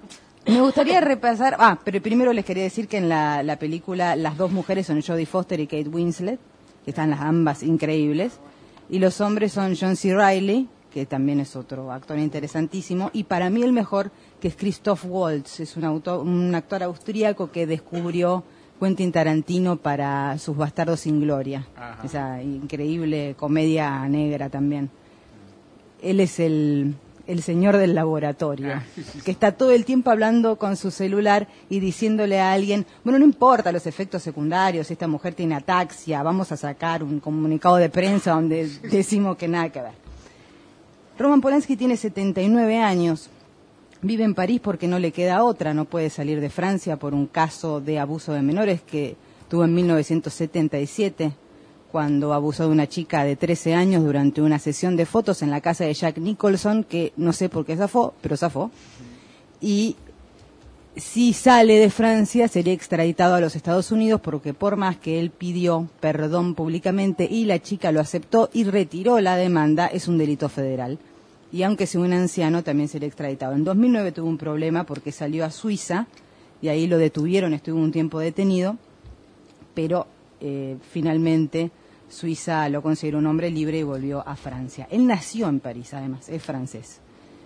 Me gustaría repasar, ah, pero primero les quería decir que en la, la película las dos mujeres son Jodie Foster y Kate Winslet, que están las ambas increíbles, y los hombres son John C. Reilly, que también es otro actor interesantísimo, y para mí el mejor, que es Christoph Waltz, es un, autor, un actor austríaco que descubrió Quentin Tarantino para Sus Bastardos sin Gloria, Ajá. esa increíble comedia negra también. Él es el, el señor del laboratorio, ah, sí, sí. que está todo el tiempo hablando con su celular y diciéndole a alguien, bueno, no importa los efectos secundarios, esta mujer tiene ataxia, vamos a sacar un comunicado de prensa donde decimos que nada que ver. Roman Polanski tiene setenta y nueve años, vive en París porque no le queda otra, no puede salir de Francia por un caso de abuso de menores que tuvo en mil novecientos setenta y siete, cuando abusó de una chica de trece años durante una sesión de fotos en la casa de Jack Nicholson, que no sé por qué zafó, pero zafó. Y si sale de Francia sería extraditado a los Estados Unidos, porque por más que él pidió perdón públicamente y la chica lo aceptó y retiró la demanda, es un delito federal. Y aunque sea un anciano, también sería extraditado. En dos mil nueve tuvo un problema porque salió a Suiza y ahí lo detuvieron, estuvo un tiempo detenido, pero eh, finalmente Suiza lo consideró un hombre libre y volvió a Francia. Él nació en París, además, es francés,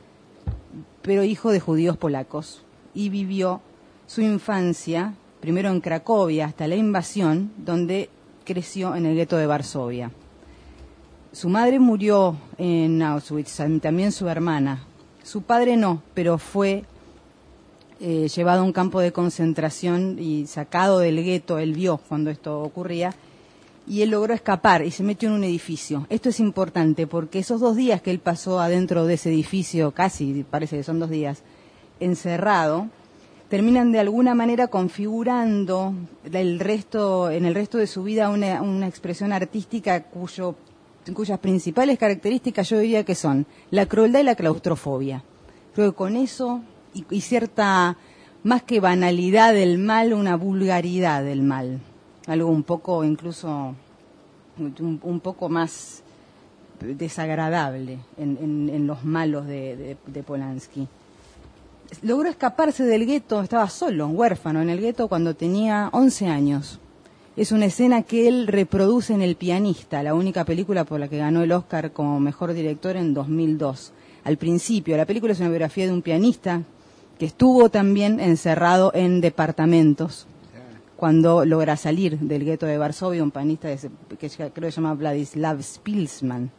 pero hijo de judíos polacos, y vivió su infancia primero en Cracovia hasta la invasión, donde creció en el gueto de Varsovia. Su madre murió en Auschwitz, también su hermana. Su padre no, pero fue eh, llevado a un campo de concentración y sacado del gueto. Él vio cuando esto ocurría y él logró escapar y se metió en un edificio. Esto es importante porque esos dos días que él pasó adentro de ese edificio, casi parece que son dos días, encerrado, terminan de alguna manera configurando el resto, en el resto de su vida una, una expresión artística cuyo cuyas principales características yo diría que son la crueldad y la claustrofobia. Creo que con eso y, y cierta, más que banalidad del mal, una vulgaridad del mal, algo un poco incluso un, un poco más desagradable en, en, en los malos de, de, de Polanski. Logró escaparse del gueto, estaba solo, huérfano en el gueto cuando tenía once años. Es una escena que él reproduce en El pianista, la única película por la que ganó el Oscar como mejor director en dos mil dos. Al principio, la película es una biografía de un pianista que estuvo también encerrado en departamentos cuando logra salir del gueto de Varsovia, un pianista de, que creo que se llama Vladislav Spilsman.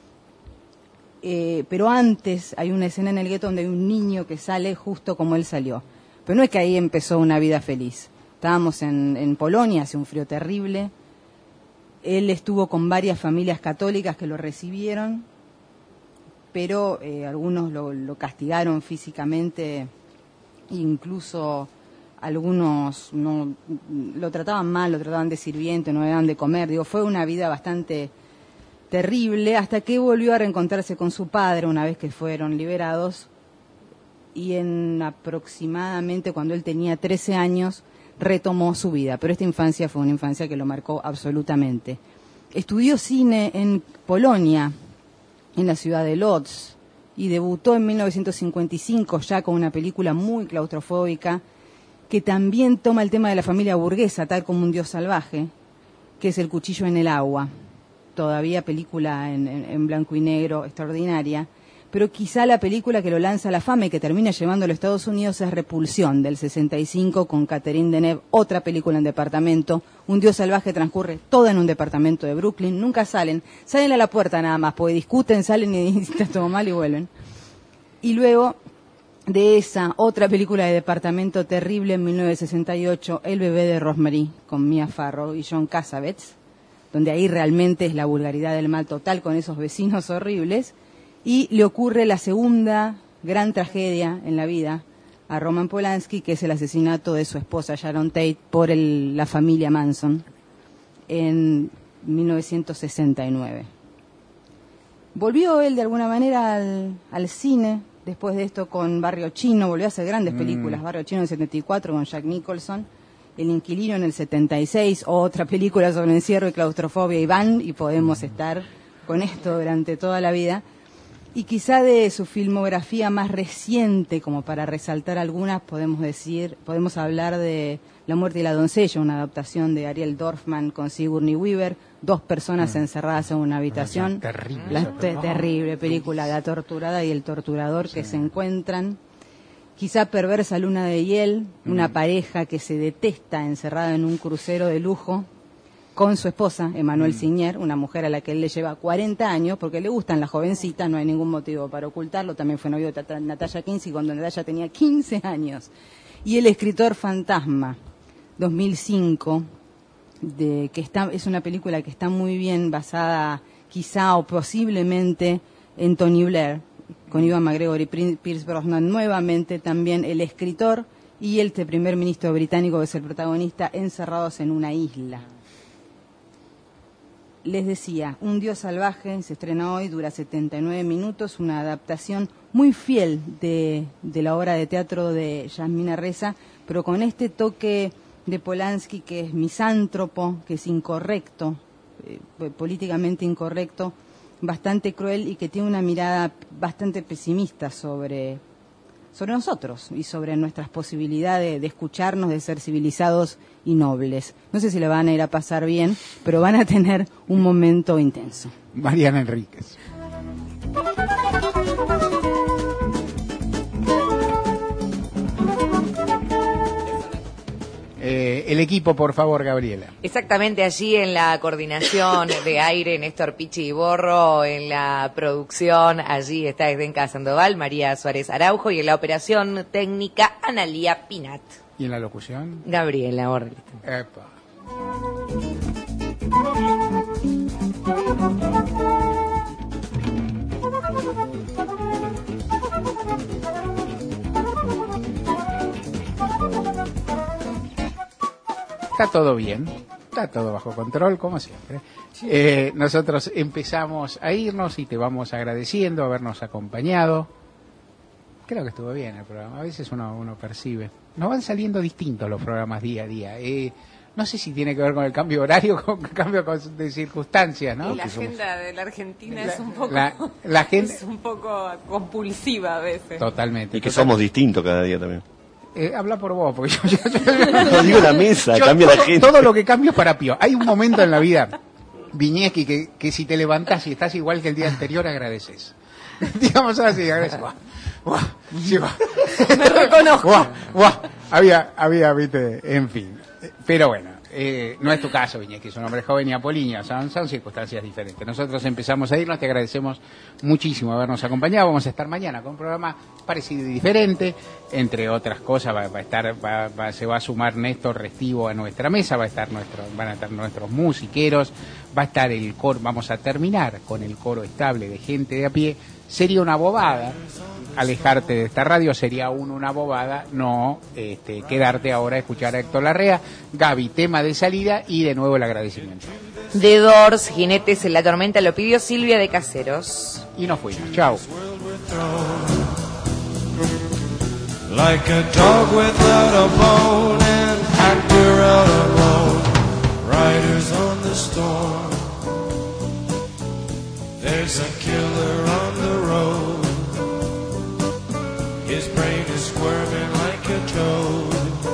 Eh, pero antes hay una escena en el gueto donde hay un niño que sale justo como él salió. Pero no es que ahí empezó una vida feliz. Estábamos en, en Polonia, hace un frío terrible. Él estuvo con varias familias católicas que lo recibieron, pero eh, algunos lo, lo castigaron físicamente, incluso algunos no lo trataban mal, lo trataban de sirviente, no le daban de comer. Digo, fue una vida bastante terrible hasta que volvió a reencontrarse con su padre una vez que fueron liberados, y en aproximadamente cuando él tenía trece años retomó su vida, pero esta infancia fue una infancia que lo marcó absolutamente. Estudió cine en Polonia, en la ciudad de Lodz, y debutó en mil novecientos cincuenta y cinco ya con una película muy claustrofóbica que también toma el tema de la familia burguesa, tal como Un dios salvaje, que es El cuchillo en el agua, todavía película en, en, en blanco y negro extraordinaria. Pero quizá la película que lo lanza a la fama y que termina llevándolo a Estados Unidos es Repulsión, del sesenta y cinco, con Catherine Deneuve, otra película en departamento. Un dios salvaje transcurre toda en un departamento de Brooklyn, nunca salen, salen a la puerta nada más, porque discuten, salen y está todo mal y vuelven. Y luego de esa otra película de departamento terrible en mil novecientos sesenta y ocho, El bebé de Rosemary, con Mia Farrow y John Cassavetes, donde ahí realmente es la vulgaridad del mal total con esos vecinos horribles. Y le ocurre la segunda gran tragedia en la vida a Roman Polanski, que es el asesinato de su esposa Sharon Tate por el, la familia Manson en mil novecientos sesenta y nueve. Volvió él de alguna manera al, al cine después de esto con Barrio Chino, volvió a hacer grandes mm. películas, Barrio Chino en el setenta y cuatro con Jack Nicholson, El inquilino en el setenta y seis, otra película sobre encierro y claustrofobia, y van y podemos estar con esto durante toda la vida. Y quizá de su filmografía más reciente, como para resaltar algunas, podemos decir, podemos hablar de La muerte y la doncella, una adaptación de Ariel Dorfman con Sigourney Weaver, dos personas mm. encerradas en una habitación. Una terrible, la te- terrible película, La torturada y el torturador, sí. que se encuentran. Quizá Perversa luna de hiel, mm. una pareja que se detesta encerrada en un crucero de lujo, con su esposa, Emanuel mm. Signer, una mujer a la que él le lleva cuarenta años, porque le gustan las jovencitas, no hay ningún motivo para ocultarlo. También fue novio de Natalia Kinsey cuando Natalia tenía quince años. Y El escritor fantasma, dos mil cinco, de, que está, es una película que está muy bien basada, quizá o posiblemente, en Tony Blair, con Ivan McGregor y Pierce Brosnan. Nuevamente también el escritor y el primer ministro británico, que es el protagonista, encerrados en una isla. Les decía, Un dios salvaje se estrena hoy, dura setenta y nueve minutos, una adaptación muy fiel de, de la obra de teatro de Yasmina Reza, pero con este toque de Polanski que es misántropo, que es incorrecto, eh, políticamente incorrecto, bastante cruel y que tiene una mirada bastante pesimista sobre, sobre nosotros y sobre nuestras posibilidades de escucharnos, de ser civilizados y nobles. No sé si le van a ir a pasar bien, pero van a tener un momento intenso. Mariana Enríquez. Eh, el equipo, por favor, Gabriela. Exactamente, allí en la coordinación de aire, Néstor Pichi y Borro, en la producción, allí está Esdenka Sandoval, María Suárez Araujo, y en la operación técnica, Analía Pinat. ¿Y en la locución? Gabriela Orlita. Epa. Está todo bien, está todo bajo control, como siempre. Eh, nosotros empezamos a irnos y te vamos agradeciendo habernos acompañado. Creo que estuvo bien el programa, a veces uno, uno percibe. Nos van saliendo distintos los programas día a día. Eh, no sé si tiene que ver con el cambio horario, con el cambio de circunstancias, ¿no? Y la agenda de la Argentina la, es un poco la, la agenda... es un poco compulsiva a veces. Totalmente. Y que totalmente. somos distintos cada día también. Eh, habla por vos, porque yo... yo, yo no digo la mesa, yo, cambia todo, la gente. Todo lo que cambio es para pío. Hay un momento en la vida, Viñeski, que, que si te levantás y estás igual que el día anterior, agradeces. Digamos así, agradeces. Guau, guau, sí, guau. Me reconozco. Guau, guau. Había, había, viste, en fin. Pero bueno. Eh, no es tu caso, Viñeski, es un hombre joven y apolíneo, son, son circunstancias diferentes. Nosotros empezamos a irnos, te agradecemos muchísimo habernos acompañado. Vamos a estar mañana con un programa parecido y diferente, entre otras cosas va, va a estar, va, va, se va a sumar Néstor Restivo a nuestra mesa, va a estar nuestro, van a estar nuestros musiqueros, va a estar el coro, vamos a terminar con el coro estable de gente de a pie. Sería una bobada alejarte de esta radio, sería uno una bobada no este, quedarte ahora a escuchar a Héctor Larrea. Gaby, tema de salida y de nuevo el agradecimiento. The Doors, Jinetes en la tormenta, lo pidió Silvia de Caseros. Y nos fuimos, chao. Like a dog without a bone, an actor out alone, riders on the storm. There's a killer on the road. His brain is squirming like a toad.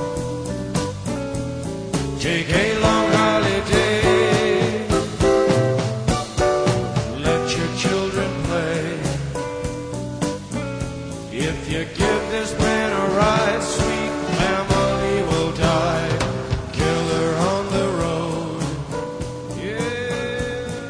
Take a long holiday. Let your children play. If you give this man a ride, sweet family will die. Killer on the road. Yeah.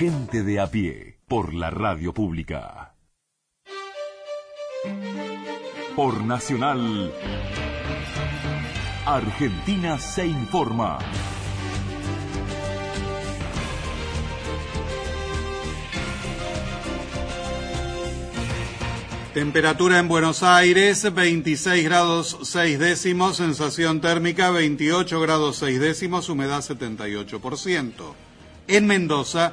Gente de a pie, por la radio pública. Por Nacional, Argentina se informa. Temperatura en Buenos Aires, veintiséis grados seis décimos, sensación térmica veintiocho grados seis décimos, humedad setenta y ocho por ciento. En Mendoza,